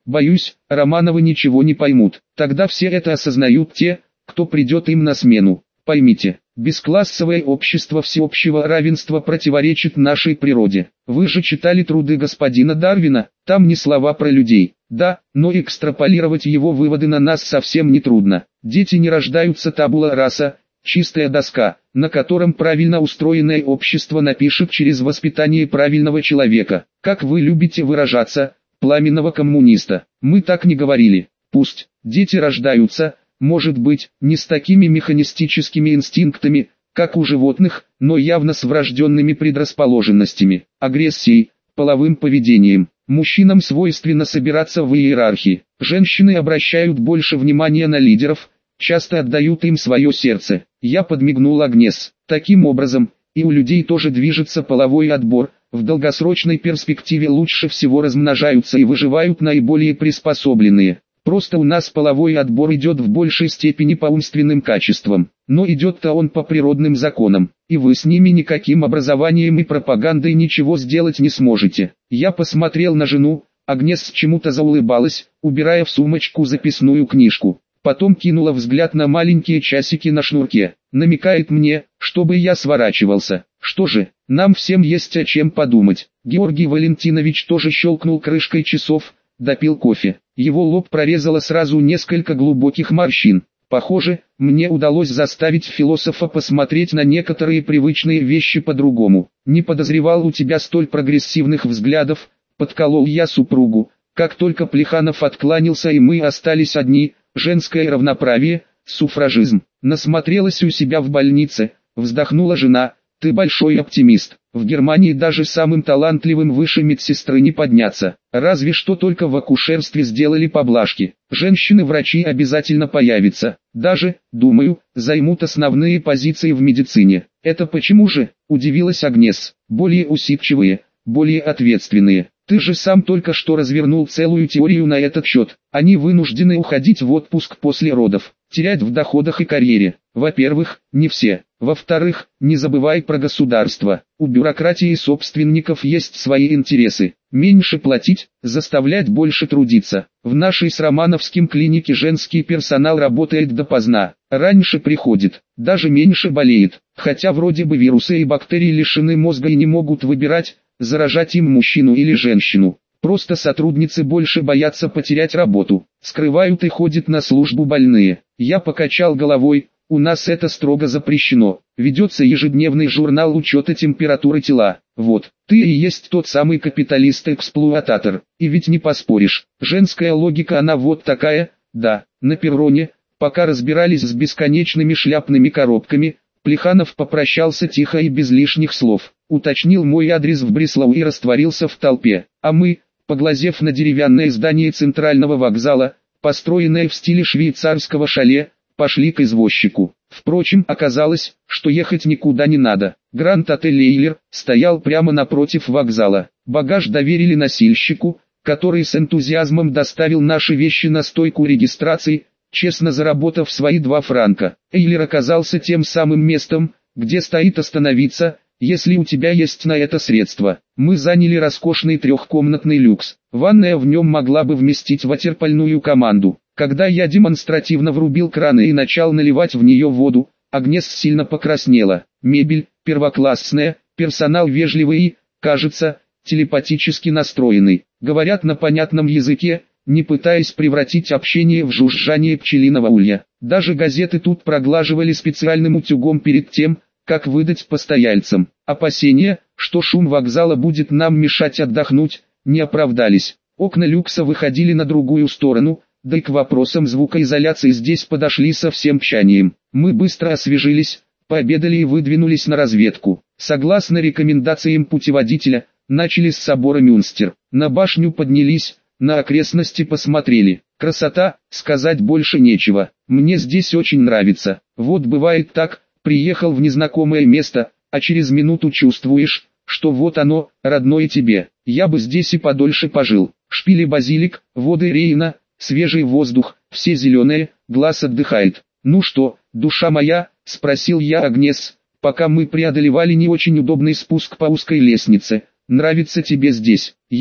Speaker 1: Боюсь, Романовы ничего не поймут. Тогда все это осознают те, кто придет им на смену. Поймите, бесклассовое общество всеобщего равенства противоречит нашей природе. Вы же читали труды господина Дарвина, там не слова про людей. Да, но экстраполировать его выводы на нас совсем не трудно. Дети не рождаются табула раса, чистая доска, на котором правильно устроенное общество напишет через воспитание правильного человека. Как вы любите выражаться, пламенного коммуниста. Мы так не говорили. Пусть дети рождаются, может быть, не с такими механистическими инстинктами, как у животных, но явно с врожденными предрасположенностями, агрессией, половым поведением. Мужчинам свойственно собираться в иерархии. Женщины обращают больше внимания на лидеров, часто отдают им свое сердце. Я подмигнул Агнес. Таким образом, и у людей тоже движется половой отбор. В долгосрочной перспективе лучше всего размножаются и выживают наиболее приспособленные. Просто у нас половой отбор идет в большей степени по умственным качествам, но идет-то он по природным законам, и вы с ними никаким образованием и пропагандой ничего сделать не сможете. Я посмотрел на жену, Агнес чему-то заулыбалась, убирая в сумочку записную книжку. Потом кинула взгляд на маленькие часики на шнурке, намекает мне, чтобы я сворачивался. Что же, нам всем есть о чем подумать. Георгий Валентинович тоже щелкнул крышкой часов, допил кофе. Его лоб прорезало сразу несколько глубоких морщин. Похоже, мне удалось заставить философа посмотреть на некоторые привычные вещи по-другому. Не подозревал у тебя столь прогрессивных взглядов, подколол я супругу. Как только Плеханов откланялся и мы остались одни, женское равноправие, суфражизм. Насмотрелась у себя в больнице, вздохнула жена. Ты большой оптимист. В Германии даже самым талантливым выше медсестры не подняться. Разве что только в акушерстве сделали поблажки. Женщины-врачи обязательно появятся. Даже, думаю, займут основные позиции в медицине. Это почему же? Удивилась Агнес. Более усидчивые, более ответственные. Ты же сам только что развернул целую теорию на этот счет. Они вынуждены уходить в отпуск после родов, терять в доходах и карьере. Во-первых, не все. Во-вторых, не забывай про государство. У бюрократии собственников есть свои интересы. Меньше платить, заставлять больше трудиться. В нашей с Романовским клинике женский персонал работает допоздна. Раньше приходит, даже меньше болеет. Хотя вроде бы вирусы и бактерии лишены мозга и не могут выбирать, заражать им мужчину или женщину. Просто сотрудницы больше боятся потерять работу. Скрывают и ходят на службу больные. Я покачал головой. У нас это строго запрещено. Ведется ежедневный журнал учета температуры тела. Вот, ты и есть тот самый капиталист-эксплуататор. И ведь не поспоришь. Женская логика она вот такая. Да, на перроне, пока разбирались с бесконечными шляпными коробками, Плеханов попрощался тихо и без лишних слов. Уточнил мой адрес в Бреслау и растворился в толпе. А мы, поглазев на деревянное здание центрального вокзала, построенное в стиле швейцарского шале, пошли к извозчику. Впрочем, оказалось, что ехать никуда не надо. Гранд-отель Эйлер стоял прямо напротив вокзала. Багаж доверили носильщику, который с энтузиазмом доставил наши вещи на стойку регистрации, честно заработав свои два франка. Эйлер оказался тем самым местом, где стоит остановиться, если у тебя есть на это средства. Мы заняли роскошный трехкомнатный люкс. Ванная в нем могла бы вместить ватерпольную команду. Когда я демонстративно врубил краны и начал наливать в нее воду, Агнес сильно покраснела. Мебель первоклассная, персонал вежливый и, кажется, телепатически настроенный. Говорят на понятном языке, не пытаясь превратить общение в жужжание пчелиного улья. Даже газеты тут проглаживали специальным утюгом перед тем, как выдать постояльцам. Опасения, что шум вокзала будет нам мешать отдохнуть, не оправдались. Окна люкса выходили на другую сторону, да и к вопросам звукоизоляции здесь подошли со всем тщанием. Мы быстро освежились, пообедали и выдвинулись на разведку. Согласно рекомендациям путеводителя, начали с собора Мюнстер. На башню поднялись, на окрестности посмотрели. Красота, сказать больше нечего. Мне здесь очень нравится. Вот бывает так, приехал в незнакомое место, а через минуту чувствуешь, что вот оно, родное тебе. Я бы здесь и подольше пожил. Шпили базилик, воды Рейна, свежий воздух, все зеленое, глаз отдыхает. Ну что, душа моя, спросил я Агнес, пока мы преодолевали не очень удобный спуск по узкой лестнице. Нравится тебе здесь? Я,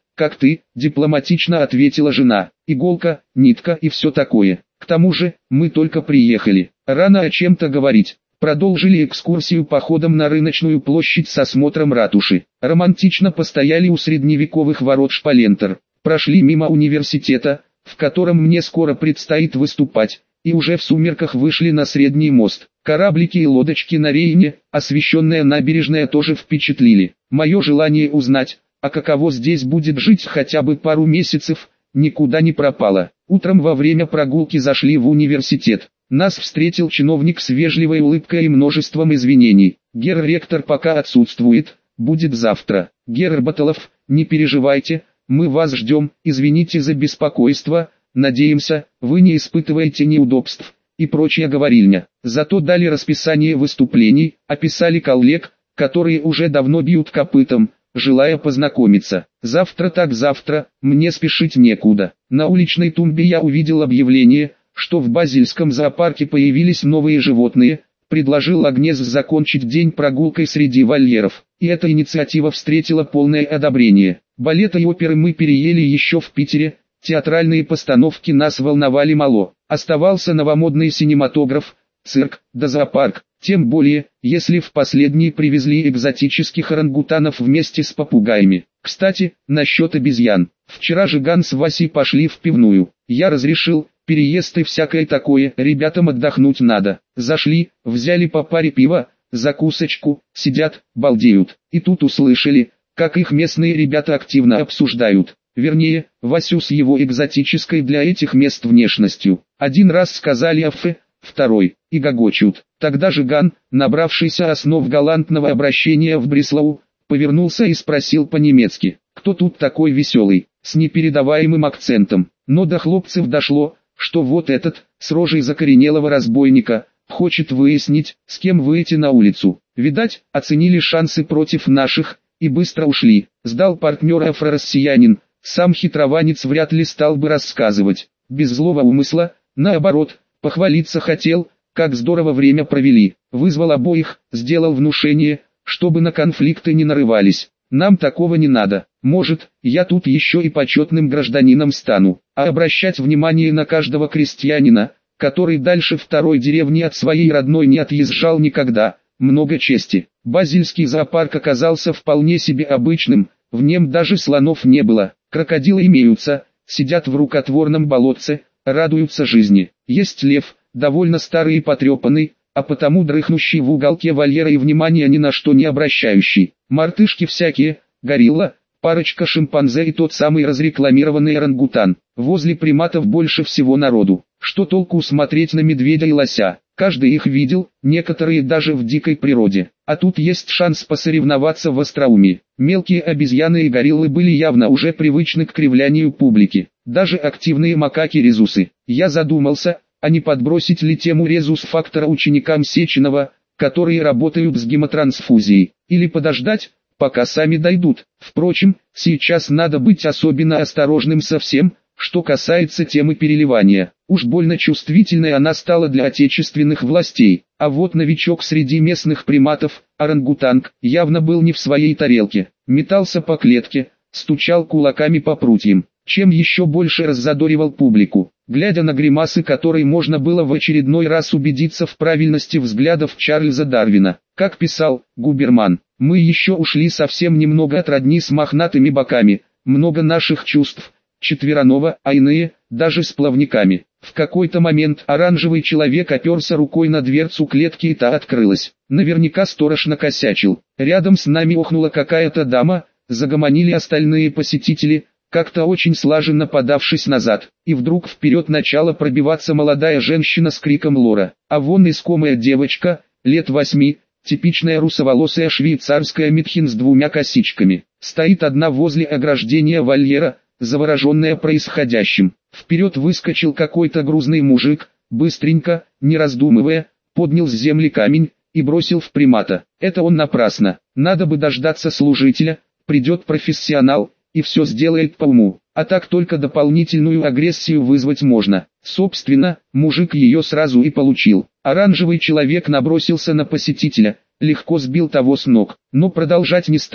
Speaker 1: как ты», — дипломатично ответила жена. «Иголка, нитка и все такое. К тому же, мы только приехали. Рано о чем-то говорить». Продолжили экскурсию походом на рыночную площадь с осмотром ратуши. Романтично постояли у средневековых ворот шпалентер. Прошли мимо университета, в котором мне скоро предстоит выступать, и уже в сумерках вышли на средний мост. Кораблики и лодочки на Рейне, освещенная набережная, тоже впечатлили. Мое желание узнать, а каково здесь будет жить хотя бы пару месяцев, никуда не пропало. Утром во время прогулки зашли в университет. Нас встретил чиновник с вежливой улыбкой и множеством извинений. «Герр-ректор пока отсутствует, будет завтра. Герр Баталов, не переживайте, мы вас ждем, извините за беспокойство, надеемся, вы не испытываете неудобств», и прочая говорильня. Зато дали расписание выступлений, описали коллег, которые уже давно бьют копытом, желая познакомиться. Завтра так завтра, мне спешить некуда. На уличной тумбе я увидел объявление, что в Базельском зоопарке появились новые животные, предложил Агнес закончить день прогулкой среди вольеров, и эта инициатива встретила полное одобрение. Балета и оперы мы переели еще в Питере, театральные постановки нас волновали мало, оставался новомодный синематограф, цирк, да зоопарк, тем более, если в последний привезли экзотических орангутанов вместе с попугаями. Кстати, насчет обезьян, вчера Жиган с Васей пошли в пивную, я разрешил, переезд и всякое такое, ребятам отдохнуть надо. Зашли, взяли по паре пива, закусочку, сидят, балдеют. И тут услышали, как их местные ребята активно обсуждают. Вернее, Васю с его экзотической для этих мест внешностью. Один раз сказали «афе», второй, и гогочут. Тогда Жиган, набравшийся основ галантного обращения в Бреслау, повернулся и спросил по-немецки, кто тут такой веселый, с непередаваемым акцентом. Но до хлопцев дошло, что вот этот, с рожей закоренелого разбойника, хочет выяснить, с кем выйти на улицу. Видать, оценили шансы против наших, и быстро ушли. Сдал партнера афро-россиянин, сам хитрованец вряд ли стал бы рассказывать. Без злого умысла, наоборот, похвалиться хотел, как здорово время провели. Вызвал обоих, сделал внушение, чтобы на конфликты не нарывались. Нам такого не надо. Может, я тут еще и почетным гражданином стану, а обращать внимание на каждого крестьянина, который дальше второй деревни от своей родной не отъезжал никогда, много чести. Базельский зоопарк оказался вполне себе обычным, в нем даже слонов не было. Крокодилы имеются, сидят в рукотворном болотце, радуются жизни. Есть лев, довольно старый и потрепанный, а потому дрыхнущий в уголке вольера и внимания ни на что не обращающий. Мартышки всякие, горилла, парочка шимпанзе и тот самый разрекламированный орангутан. Возле приматов больше всего народу. Что толку смотреть на медведя и лося? Каждый их видел, некоторые даже в дикой природе. А тут есть шанс посоревноваться в остроумии. Мелкие обезьяны и гориллы были явно уже привычны к кривлянию публики. Даже активные макаки-резусы. Я задумался, а не подбросить ли тему резус-фактора ученикам Сеченова, которые работают с гемотрансфузией, или подождать, пока сами дойдут. Впрочем, сейчас надо быть особенно осторожным со всем, что касается темы переливания. Уж больно чувствительной она стала для отечественных властей. А вот новичок среди местных приматов, орангутанг, явно был не в своей тарелке. Метался по клетке, стучал кулаками по прутьям, чем еще больше раззадоривал публику. Глядя на гримасы, которой можно было в очередной раз убедиться в правильности взглядов Чарльза Дарвина. Как писал Губерман, мы еще ушли совсем немного от родни с мохнатыми боками, много наших чувств, четверонога, а иные, даже с плавниками. В какой-то момент оранжевый человек оперся рукой на дверцу клетки, и та открылась. Наверняка сторож накосячил. Рядом с нами охнула какая-то дама, загомонили остальные посетители, как-то очень слаженно подавшись назад. И вдруг вперед начала пробиваться молодая женщина с криком «Лора!». А вон искомая девочка, лет восьми, типичная русоволосая швейцарская Митхин с двумя косичками. Стоит одна возле ограждения вольера, завороженная происходящим. Вперед выскочил какой-то грузный мужик, быстренько, не раздумывая, поднял с земли камень и бросил в примата. Это он напрасно. Надо бы дождаться служителя, придет профессионал и все сделает по уму. А так только дополнительную агрессию вызвать можно. Собственно, мужик ее сразу и получил. Оранжевый человек набросился на посетителя, легко сбил того с ног, но продолжать не стал.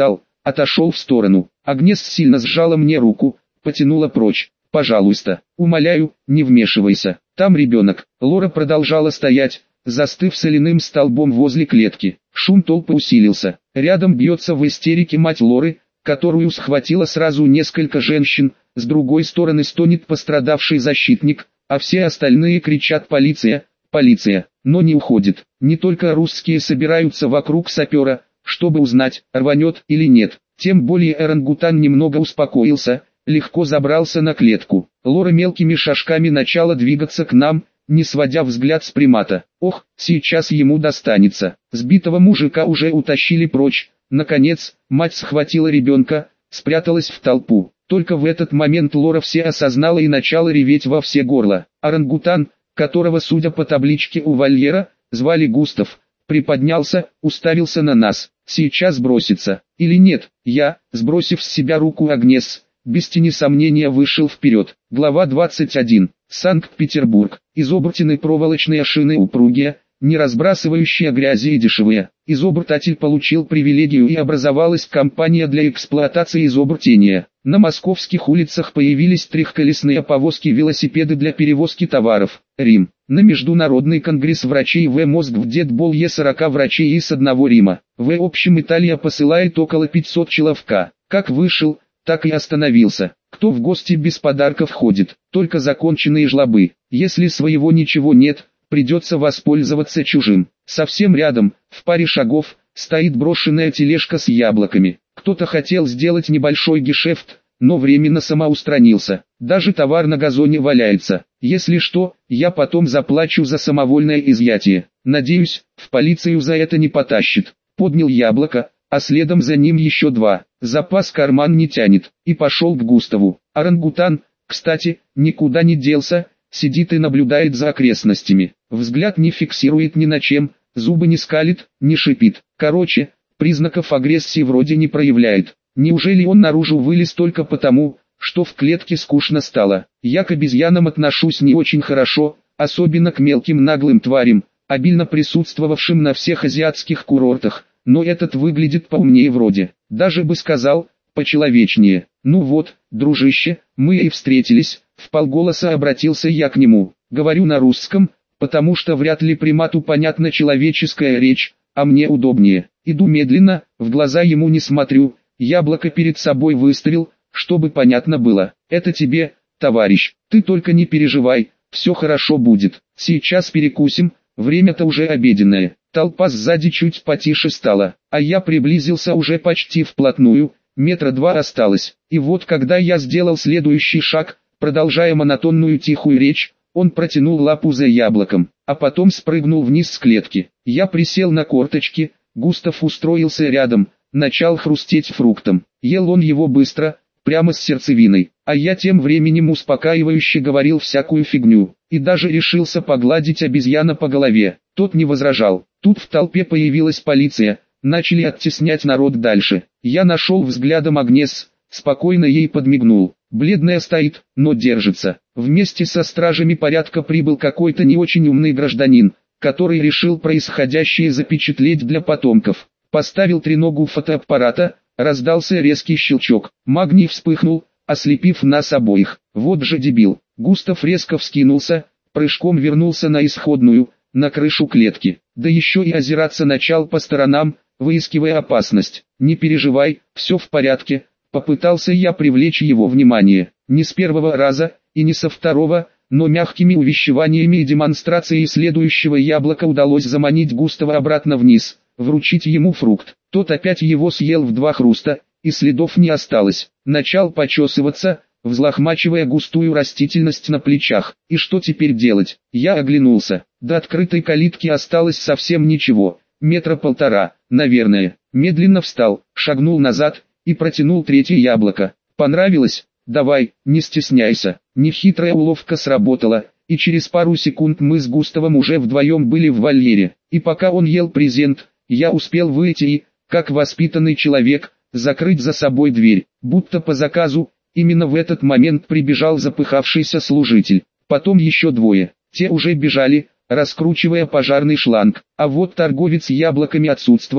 Speaker 1: отошел в сторону. Агнес сильно сжала мне руку, потянула прочь. «Пожалуйста, умоляю, не вмешивайся, там ребенок». Лора продолжала стоять, застыв соляным столбом возле клетки. Шум толпы усилился. Рядом бьется в истерике мать Лоры, которую схватило сразу несколько женщин, с другой стороны стонет пострадавший защитник, а все остальные кричат «Полиция! Полиция!», но не уходит. Не только русские собираются вокруг сапера, чтобы узнать, рванет или нет. Тем более орангутан немного успокоился, легко забрался на клетку. Лора мелкими шажками начала двигаться к нам, не сводя взгляд с примата. Ох, сейчас ему достанется. Сбитого мужика уже утащили прочь. Наконец, мать схватила ребенка, спряталась в толпу. Только в этот момент Лора все осознала и начала реветь во все горло. Орангутан, которого, судя по табличке у вольера, звали Густав, приподнялся, уставился на нас. Сейчас бросится. Или нет? Я, сбросив с себя руку Агнес, без тени сомнения вышел вперед. Глава двадцать один. Санкт-Петербург. Изобретены проволочные шины упругие, не разбрасывающие грязи и дешевые. Изобретатель получил привилегию и образовалась компания для эксплуатации изобретения. На московских улицах появились трехколесные повозки-велосипеды для перевозки товаров. Рим. На Международный конгресс врачей в Москве более сорока врачей из одного Рима. В общем Италия посылает около пятисот человка. Как вышел, так и остановился. Кто в гости без подарков ходит, только законченные жлобы. Если своего ничего нет, придется воспользоваться чужим. Совсем рядом, в паре шагов, стоит брошенная тележка с яблоками. Кто-то хотел сделать небольшой гешефт, но временно самоустранился. Даже товар на газоне валяется. Если что, я потом заплачу за самовольное изъятие. Надеюсь, в полицию за это не потащит. Поднял яблоко, а следом за ним еще два. Запас карман не тянет. И пошел к Густаву. Орангутан, кстати, никуда не делся, сидит и наблюдает за окрестностями. Взгляд не фиксирует ни на чем, зубы не скалит, не шипит. Короче, признаков агрессии вроде не проявляет. Неужели он наружу вылез только потому, что в клетке скучно стало? Я к обезьянам отношусь не очень хорошо, особенно к мелким наглым тварям, обильно присутствовавшим на всех азиатских курортах, но этот выглядит поумнее вроде, даже бы сказал, почеловечнее. Ну вот, дружище, мы и встретились, вполголоса обратился я к нему. Говорю на русском, потому что вряд ли примату понятна человеческая речь, а мне удобнее. Иду медленно, в глаза ему не смотрю, яблоко перед собой выставил, чтобы понятно было. Это тебе, товарищ, ты только не переживай, все хорошо будет. Сейчас перекусим, время-то уже обеденное. Толпа сзади чуть потише стала, а я приблизился уже почти вплотную, метра два осталось. И вот когда я сделал следующий шаг, продолжая монотонную тихую речь, он протянул лапу за яблоком, а потом спрыгнул вниз с клетки. Я присел на корточки, Густав устроился рядом, начал хрустеть фруктом. Ел он его быстро, прямо с сердцевиной, а я тем временем успокаивающе говорил всякую фигню, и даже решился погладить обезьяна по голове. Тот не возражал. Тут в толпе появилась полиция, начали оттеснять народ дальше. Я нашел взглядом Агнес, спокойно ей подмигнул. Бледная стоит, но держится. Вместе со стражами порядка прибыл какой-то не очень умный гражданин, который решил происходящее запечатлеть для потомков. Поставил треногу фотоаппарата, раздался резкий щелчок. Магний вспыхнул, ослепив нас обоих. Вот же дебил. Густав резко вскинулся, прыжком вернулся на исходную, на крышу клетки. Да еще и озираться начал по сторонам, выискивая опасность. «Не переживай, все в порядке», — попытался я привлечь его внимание. Не с первого раза, и не со второго, но мягкими увещеваниями и демонстрацией следующего яблока удалось заманить Густава обратно вниз, вручить ему фрукт. Тот опять его съел в два хруста, и следов не осталось. Начал почесываться, взлохмачивая густую растительность на плечах. И что теперь делать? Я оглянулся. До открытой калитки осталось совсем ничего, метра полтора, наверное. Медленно встал, шагнул назад и протянул третье яблоко. Понравилось? Давай, не стесняйся. Нехитрая уловка сработала, и через пару секунд мы с Густавом уже вдвоем были в вольере. И пока он ел презент, я успел выйти и, как воспитанный человек, закрыть за собой дверь. Будто по заказу, именно в этот момент прибежал запыхавшийся служитель. Потом еще двое. Те уже бежали, раскручивая пожарный шланг. А вот торговец яблоками отсутствовал,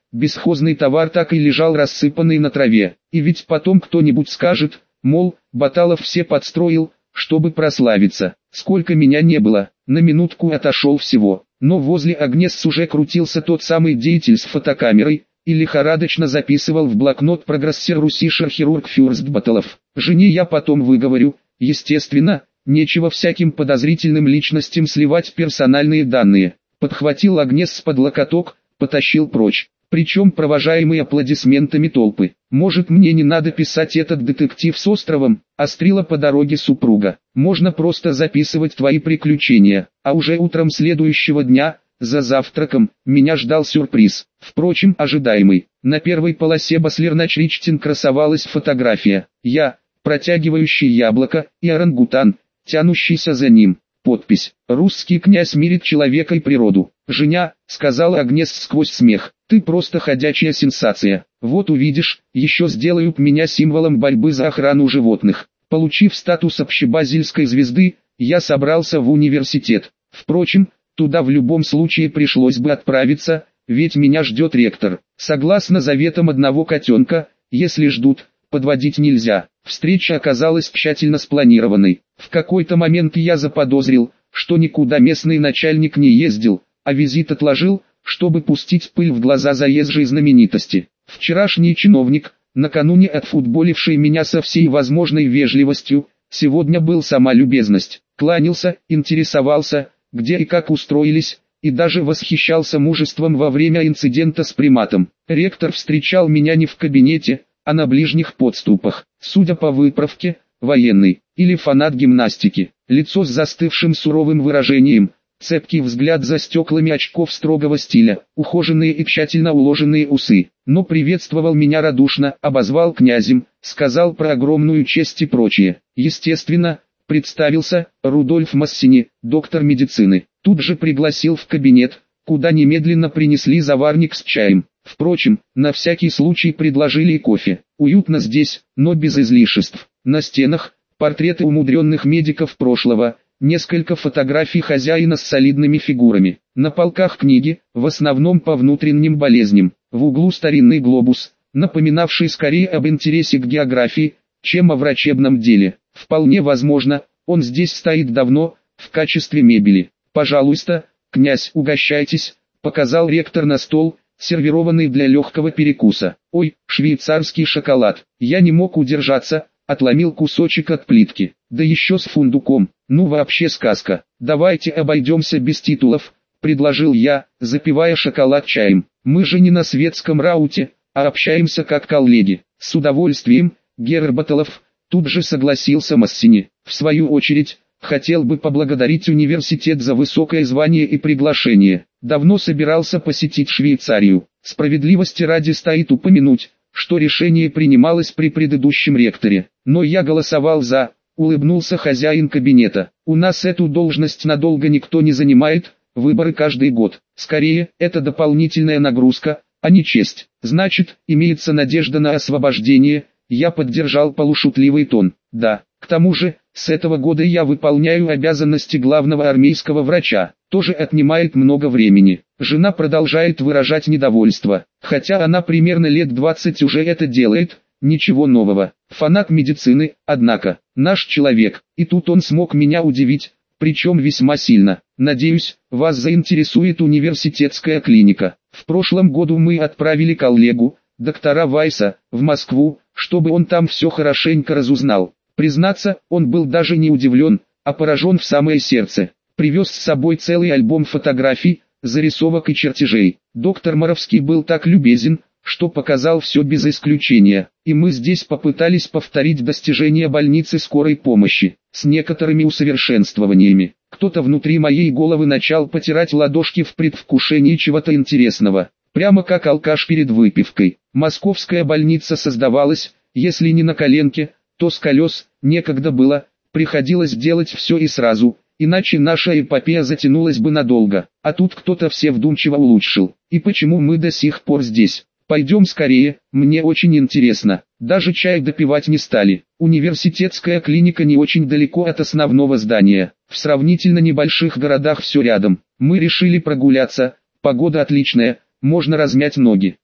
Speaker 1: бесхозный товар так и лежал рассыпанный на траве. И ведь потом кто-нибудь скажет, мол, Баталов все подстроил, чтобы прославиться. Сколько меня не было, на минутку отошел всего. Но возле Агнес уже крутился тот самый деятель с фотокамерой, и лихорадочно записывал в блокнот прогрессер Русиша хирург Фюрст Баталов. Жене я потом выговорю, естественно, нечего всяким подозрительным личностям сливать персональные данные. Подхватил Агнес под локоток, потащил прочь. Причем провожаемый аплодисментами толпы. Может, мне не надо писать этот детектив с островом, острила по дороге супруга. Можно просто записывать твои приключения. А уже утром следующего дня, за завтраком, меня ждал сюрприз. Впрочем, ожидаемый. На первой полосе Баслернач-Ричтин красовалась фотография. Я, протягивающий яблоко, и орангутан, тянущийся за ним. Подпись: «Русский князь мирит человека и природу». «Женя», — сказала Агнес сквозь смех, — «ты просто ходячая сенсация. Вот увидишь, еще сделают меня символом борьбы за охрану животных». Получив статус общебазильской звезды, я собрался в университет. Впрочем, туда в любом случае пришлось бы отправиться, ведь меня ждет ректор. Согласно заветам одного котенка, если ждут, подводить нельзя. Встреча оказалась тщательно спланированной. В какой-то момент я заподозрил, что никуда местный начальник не ездил, а визит отложил, чтобы пустить пыль в глаза заезжей знаменитости. Вчерашний чиновник, накануне отфутболивший меня со всей возможной вежливостью, сегодня был сама любезность. Кланялся, интересовался, где и как устроились, и даже восхищался мужеством во время инцидента с приматом. Ректор встречал меня не в кабинете, а на ближних подступах. Судя по выправке, военный, или фанат гимнастики. Лицо с застывшим суровым выражением, цепкий взгляд за стеклами очков строгого стиля, ухоженные и тщательно уложенные усы. Но приветствовал меня радушно, обозвал князем, сказал про огромную честь и прочее. Естественно, представился: Рудольф Массини, доктор медицины. Тут же пригласил в кабинет, куда немедленно принесли заварник с чаем. Впрочем, на всякий случай предложили и кофе. Уютно здесь, но без излишеств. На стенах портреты умудренных медиков прошлого, несколько фотографий хозяина с солидными фигурами. На полках книги, в основном по внутренним болезням. В углу старинный глобус, напоминавший скорее об интересе к географии, чем о врачебном деле. Вполне возможно, он здесь стоит давно, в качестве мебели. «Пожалуйста, князь, угощайтесь», — показал ректор на стол, сервированный для легкого перекуса. «Ой, швейцарский шоколад». Я не мог удержаться, отломил кусочек от плитки. Да еще с фундуком. Ну вообще сказка. «Давайте обойдемся без титулов», — предложил я, запивая шоколад чаем. «Мы же не на светском рауте, а общаемся как коллеги». «С удовольствием, герр Баталов», — тут же согласился Массини. В свою очередь, хотел бы поблагодарить университет за высокое звание и приглашение. Давно собирался посетить Швейцарию. Справедливости ради стоит упомянуть, что решение принималось при предыдущем ректоре. Но я голосовал за, улыбнулся хозяин кабинета. У нас эту должность надолго никто не занимает, выборы каждый год. Скорее, это дополнительная нагрузка, а не честь. Значит, имеется надежда на освобождение. Я поддержал полушутливый тон. Да, к тому же, с этого года я выполняю обязанности главного армейского врача. Тоже отнимает много времени. Жена продолжает выражать недовольство, хотя она примерно лет двадцать уже это делает, ничего нового. Фанат медицины, однако, наш человек, и тут он смог меня удивить, причем весьма сильно. Надеюсь, вас заинтересует университетская клиника. В прошлом году мы отправили коллегу, доктора Вайса, в Москву, чтобы он там все хорошенько разузнал. Признаться, он был даже не удивлен, а поражен в самое сердце. Привез с собой целый альбом фотографий, зарисовок и чертежей. Доктор Моровский был так любезен, что показал все без исключения. И мы здесь попытались повторить достижения больницы скорой помощи, с некоторыми усовершенствованиями. Кто-то внутри моей головы начал потирать ладошки в предвкушении чего-то интересного. Прямо как алкаш перед выпивкой. Московская больница создавалась, если не на коленке, то с колес. Некогда было, приходилось делать все и сразу, иначе наша эпопея затянулась бы надолго. А тут кто-то все вдумчиво улучшил. И почему мы до сих пор здесь? Пойдем скорее, мне очень интересно. Даже чай допивать не стали. Университетская клиника не очень далеко от основного здания. В сравнительно небольших городах все рядом. Мы решили прогуляться, погода отличная, можно размять ноги.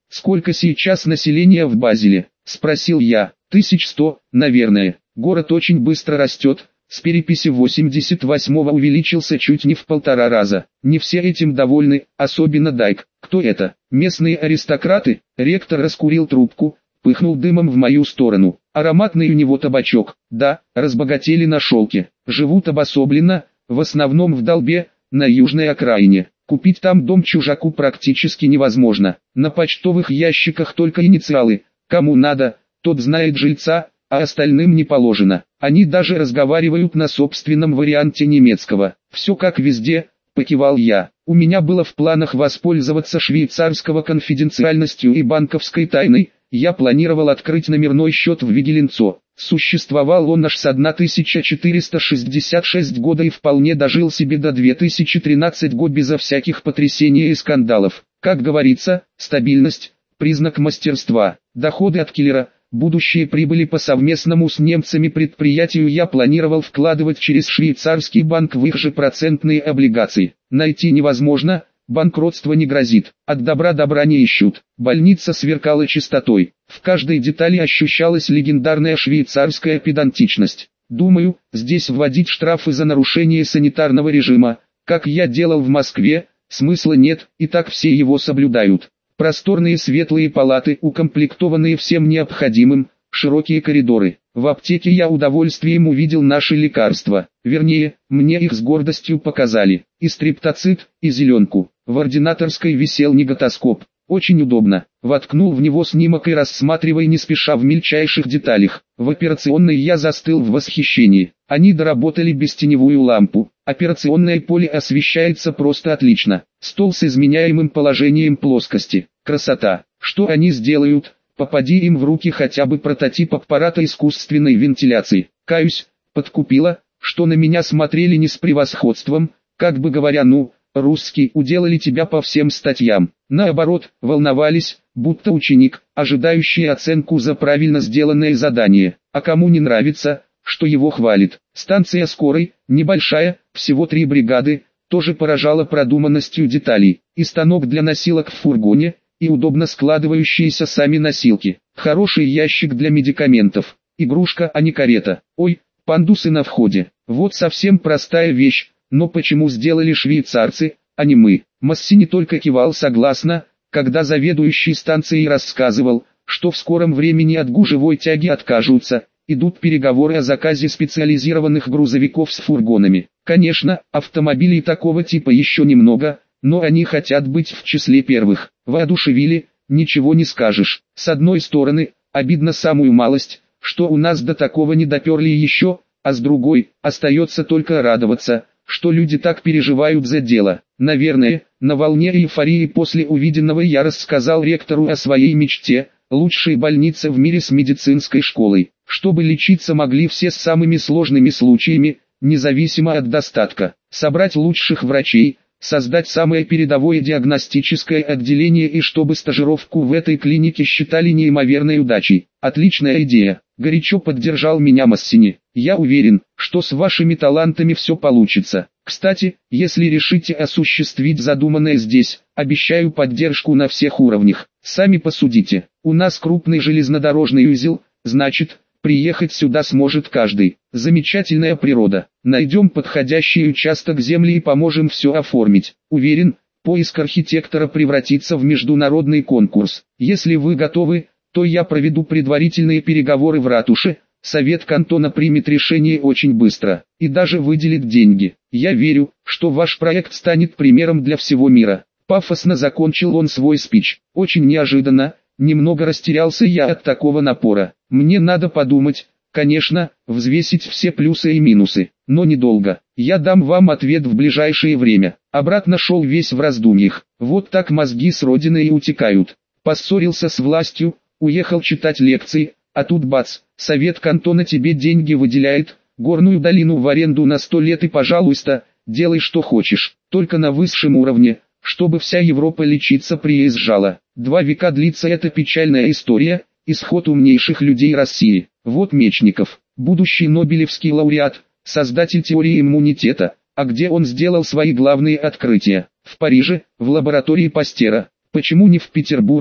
Speaker 1: «Сколько сейчас населения в Базеле?» – спросил я. «Тысяч сто, наверное. Город очень быстро растет». С переписи восемьдесят восьмого увеличился чуть не в полтора раза. Не все этим довольны, особенно Дайк. Кто это? Местные аристократы? Ректор раскурил трубку, пыхнул дымом в мою сторону. Ароматный у него табачок. Да, разбогатели на шелке. Живут обособленно, в основном в Долбе, на южной окраине. Купить там дом чужаку практически невозможно. На почтовых ящиках только инициалы. Кому надо, тот знает жильца, а остальным не положено. Они даже разговаривают на собственном варианте немецкого. Все как везде, покивал я. У меня было в планах воспользоваться швейцарского конфиденциальностью и банковской тайной. Я планировал открыть номерной счет в Вигеленцо. Существовал он аж с тысяча четыреста шестьдесят шестого года и вполне дожил себе до две тысячи тринадцатого года безо всяких потрясений и скандалов. Как говорится, стабильность – признак мастерства. Доходы от киллера – будущие прибыли по совместному с немцами предприятию я планировал вкладывать через швейцарский банк в их же процентные облигации. Найти невозможно, банкротство не грозит, от добра добра не ищут. Больница сверкала чистотой, в каждой детали ощущалась легендарная швейцарская педантичность. Думаю, здесь вводить штрафы за нарушение санитарного режима, как я делал в Москве, смысла нет, и так все его соблюдают. Просторные светлые палаты, укомплектованные всем необходимым, широкие коридоры. В аптеке я удовольствием увидел наши лекарства, вернее, мне их с гордостью показали. И стриптоцит, и зеленку. В ординаторской висел неготоскоп. Очень удобно. Воткнул в него снимок и рассматривай не спеша в мельчайших деталях. В операционной я застыл в восхищении. Они доработали бестеневую лампу. Операционное поле освещается просто отлично. Стол с изменяемым положением плоскости. Красота. Что они сделают? Попади им в руки хотя бы прототип аппарата искусственной вентиляции. Каюсь, подкупила, что на меня смотрели не с превосходством, как бы говоря, ну, русский, уделали тебя по всем статьям. Наоборот, волновались, будто ученик, ожидающий оценку за правильно сделанное задание. А кому не нравится, что его хвалит. Станция скорой, небольшая, всего три бригады, тоже поражала продуманностью деталей. И станок для носилок в фургоне, и удобно складывающиеся сами носилки. Хороший ящик для медикаментов. Игрушка, а не карета. Ой, пандусы на входе. Вот совсем простая вещь, но почему сделали швейцарцы, а не мы? Массини только кивал согласно, когда заведующий станцией рассказывал, что в скором времени от гужевой тяги откажутся. Идут переговоры о заказе специализированных грузовиков с фургонами. Конечно, автомобилей такого типа еще немного, но они хотят быть в числе первых. Воодушевили, ничего не скажешь. С одной стороны, обидно самую малость, что у нас до такого не доперли еще, а с другой, остается только радоваться, что люди так переживают за дело. Наверное, на волне эйфории после увиденного я рассказал ректору о своей мечте, лучшей больнице в мире с медицинской школой, чтобы лечиться могли все с самыми сложными случаями, независимо от достатка, собрать лучших врачей, создать самое передовое диагностическое отделение и чтобы стажировку в этой клинике считали неимоверной удачей. Отличная идея, горячо поддержал меня Массини. Я уверен, что с вашими талантами все получится. Кстати, если решите осуществить задуманное здесь, обещаю поддержку на всех уровнях. Сами посудите, у нас крупный железнодорожный узел, значит, приехать сюда сможет каждый. Замечательная природа. Найдем подходящий участок земли и поможем все оформить. Уверен, поиск архитектора превратится в международный конкурс. Если вы готовы, то я проведу предварительные переговоры в ратуше. Совет кантона примет решение очень быстро и даже выделит деньги. Я верю, что ваш проект станет примером для всего мира. Пафосно закончил он свой спич. Очень неожиданно, немного растерялся я от такого напора. Мне надо подумать, конечно, взвесить все плюсы и минусы, но недолго. Я дам вам ответ в ближайшее время. Обратно шел весь в раздумьях. Вот так мозги с родины и утекают. Поссорился с властью, уехал читать лекции, а тут бац, совет кантона тебе деньги выделяет, горную долину в аренду на сто лет и пожалуйста, делай что хочешь, только на высшем уровне, чтобы вся Европа лечиться приезжала. Два века длится эта печальная история, исход умнейших людей России. Вот Мечников, будущий нобелевский лауреат, создатель теории иммунитета, а где он сделал свои главные открытия? В Париже, в лаборатории Пастера. Почему не в Петербурге,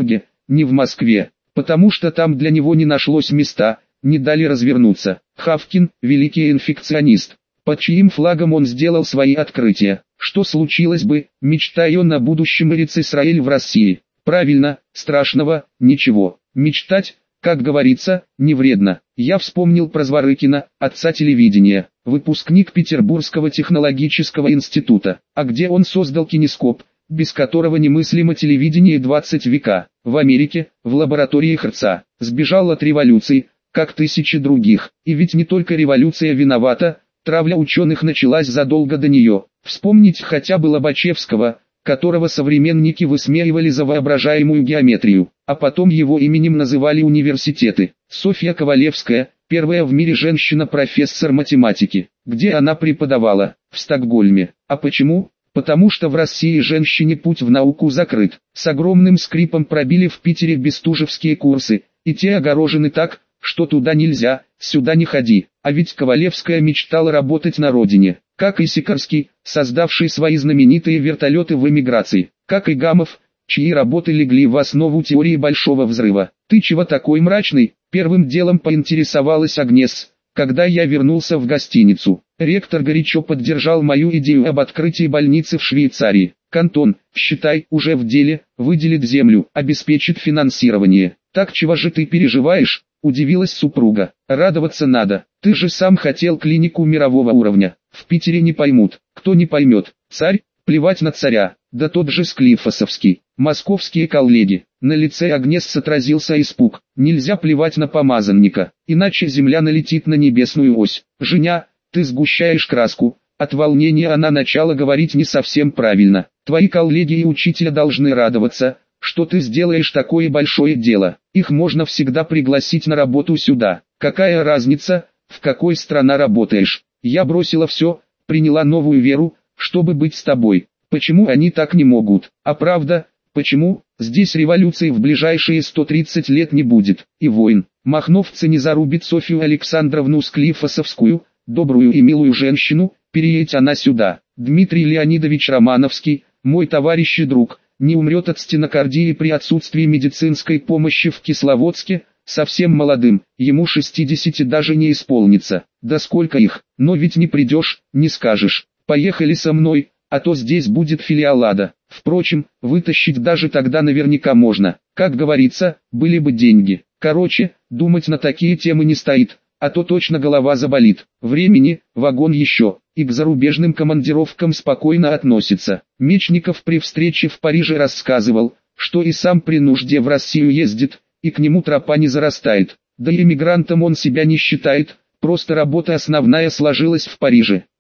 Speaker 1: не в Москве, потому что там для него не нашлось места, не дали развернуться. Хавкин, великий инфекционист, под чьим флагом он сделал свои открытия. Что случилось бы, мечтая он о будущем Эрец-Исраэль в России? Правильно, страшного, ничего. Мечтать, как говорится, не вредно. Я вспомнил про Зворыкина, отца телевидения, выпускник Петербургского технологического института, а где он создал кинескоп, без которого немыслимо телевидение двадцать века. В Америке, в лаборатории Херца, сбежал от революции, как тысячи других. И ведь не только революция виновата, травля ученых началась задолго до нее. Вспомнить хотя бы Лобачевского, которого современники высмеивали за воображаемую геометрию, а потом его именем называли университеты. Софья Ковалевская, первая в мире женщина-профессор математики. Где она преподавала? В Стокгольме. А почему? Потому что в России женщине путь в науку закрыт. С огромным скрипом пробили в Питере бестужевские курсы, и те огорожены так, что туда нельзя, сюда не ходи. А ведь Ковалевская мечтала работать на родине, как и Сикорский, создавший свои знаменитые вертолеты в эмиграции, как и Гамов, чьи работы легли в основу теории Большого взрыва. «Ты чего такой мрачный?» — первым делом поинтересовалась Агнес, когда я вернулся в гостиницу. Ректор горячо поддержал мою идею об открытии больницы в Швейцарии. «Кантон, считай, уже в деле, выделит землю, обеспечит финансирование. Так чего же ты переживаешь?» — удивилась супруга. «Радоваться надо. Ты же сам хотел клинику мирового уровня. В Питере не поймут. Кто не поймет? Царь? Плевать на царя. Да тот же Склифосовский. Московские коллеги». На лице Агнес отразился испуг. «Нельзя плевать на помазанника, иначе земля налетит на небесную ось. Женя, ты сгущаешь краску». От волнения она начала говорить не совсем правильно. «Твои коллеги и учителя должны радоваться, что ты сделаешь такое большое дело. Их можно всегда пригласить на работу сюда. Какая разница, в какой стране работаешь? Я бросила все, приняла новую веру, чтобы быть с тобой. Почему они так не могут? А правда, почему? Здесь революции в ближайшие сто тридцать лет не будет, и войн. Махновцы не зарубят Софью Александровну Склифосовскую, добрую и милую женщину, переедь она сюда. Дмитрий Леонидович Романовский, мой товарищ и друг, не умрет от стенокардии при отсутствии медицинской помощи в Кисловодске, совсем молодым, ему шестидесяти даже не исполнится. Да сколько их, но ведь не придешь, не скажешь. Поехали со мной, а то здесь будет филиал ада. Впрочем, вытащить даже тогда наверняка можно. Как говорится, были бы деньги. Короче, думать на такие темы не стоит, а то точно голова заболит. Времени, вагон еще, и к зарубежным командировкам спокойно относится. Мечников при встрече в Париже рассказывал, что и сам при нужде в Россию ездит, и к нему тропа не зарастает. Да и эмигрантом он себя не считает, просто работа основная сложилась в Париже.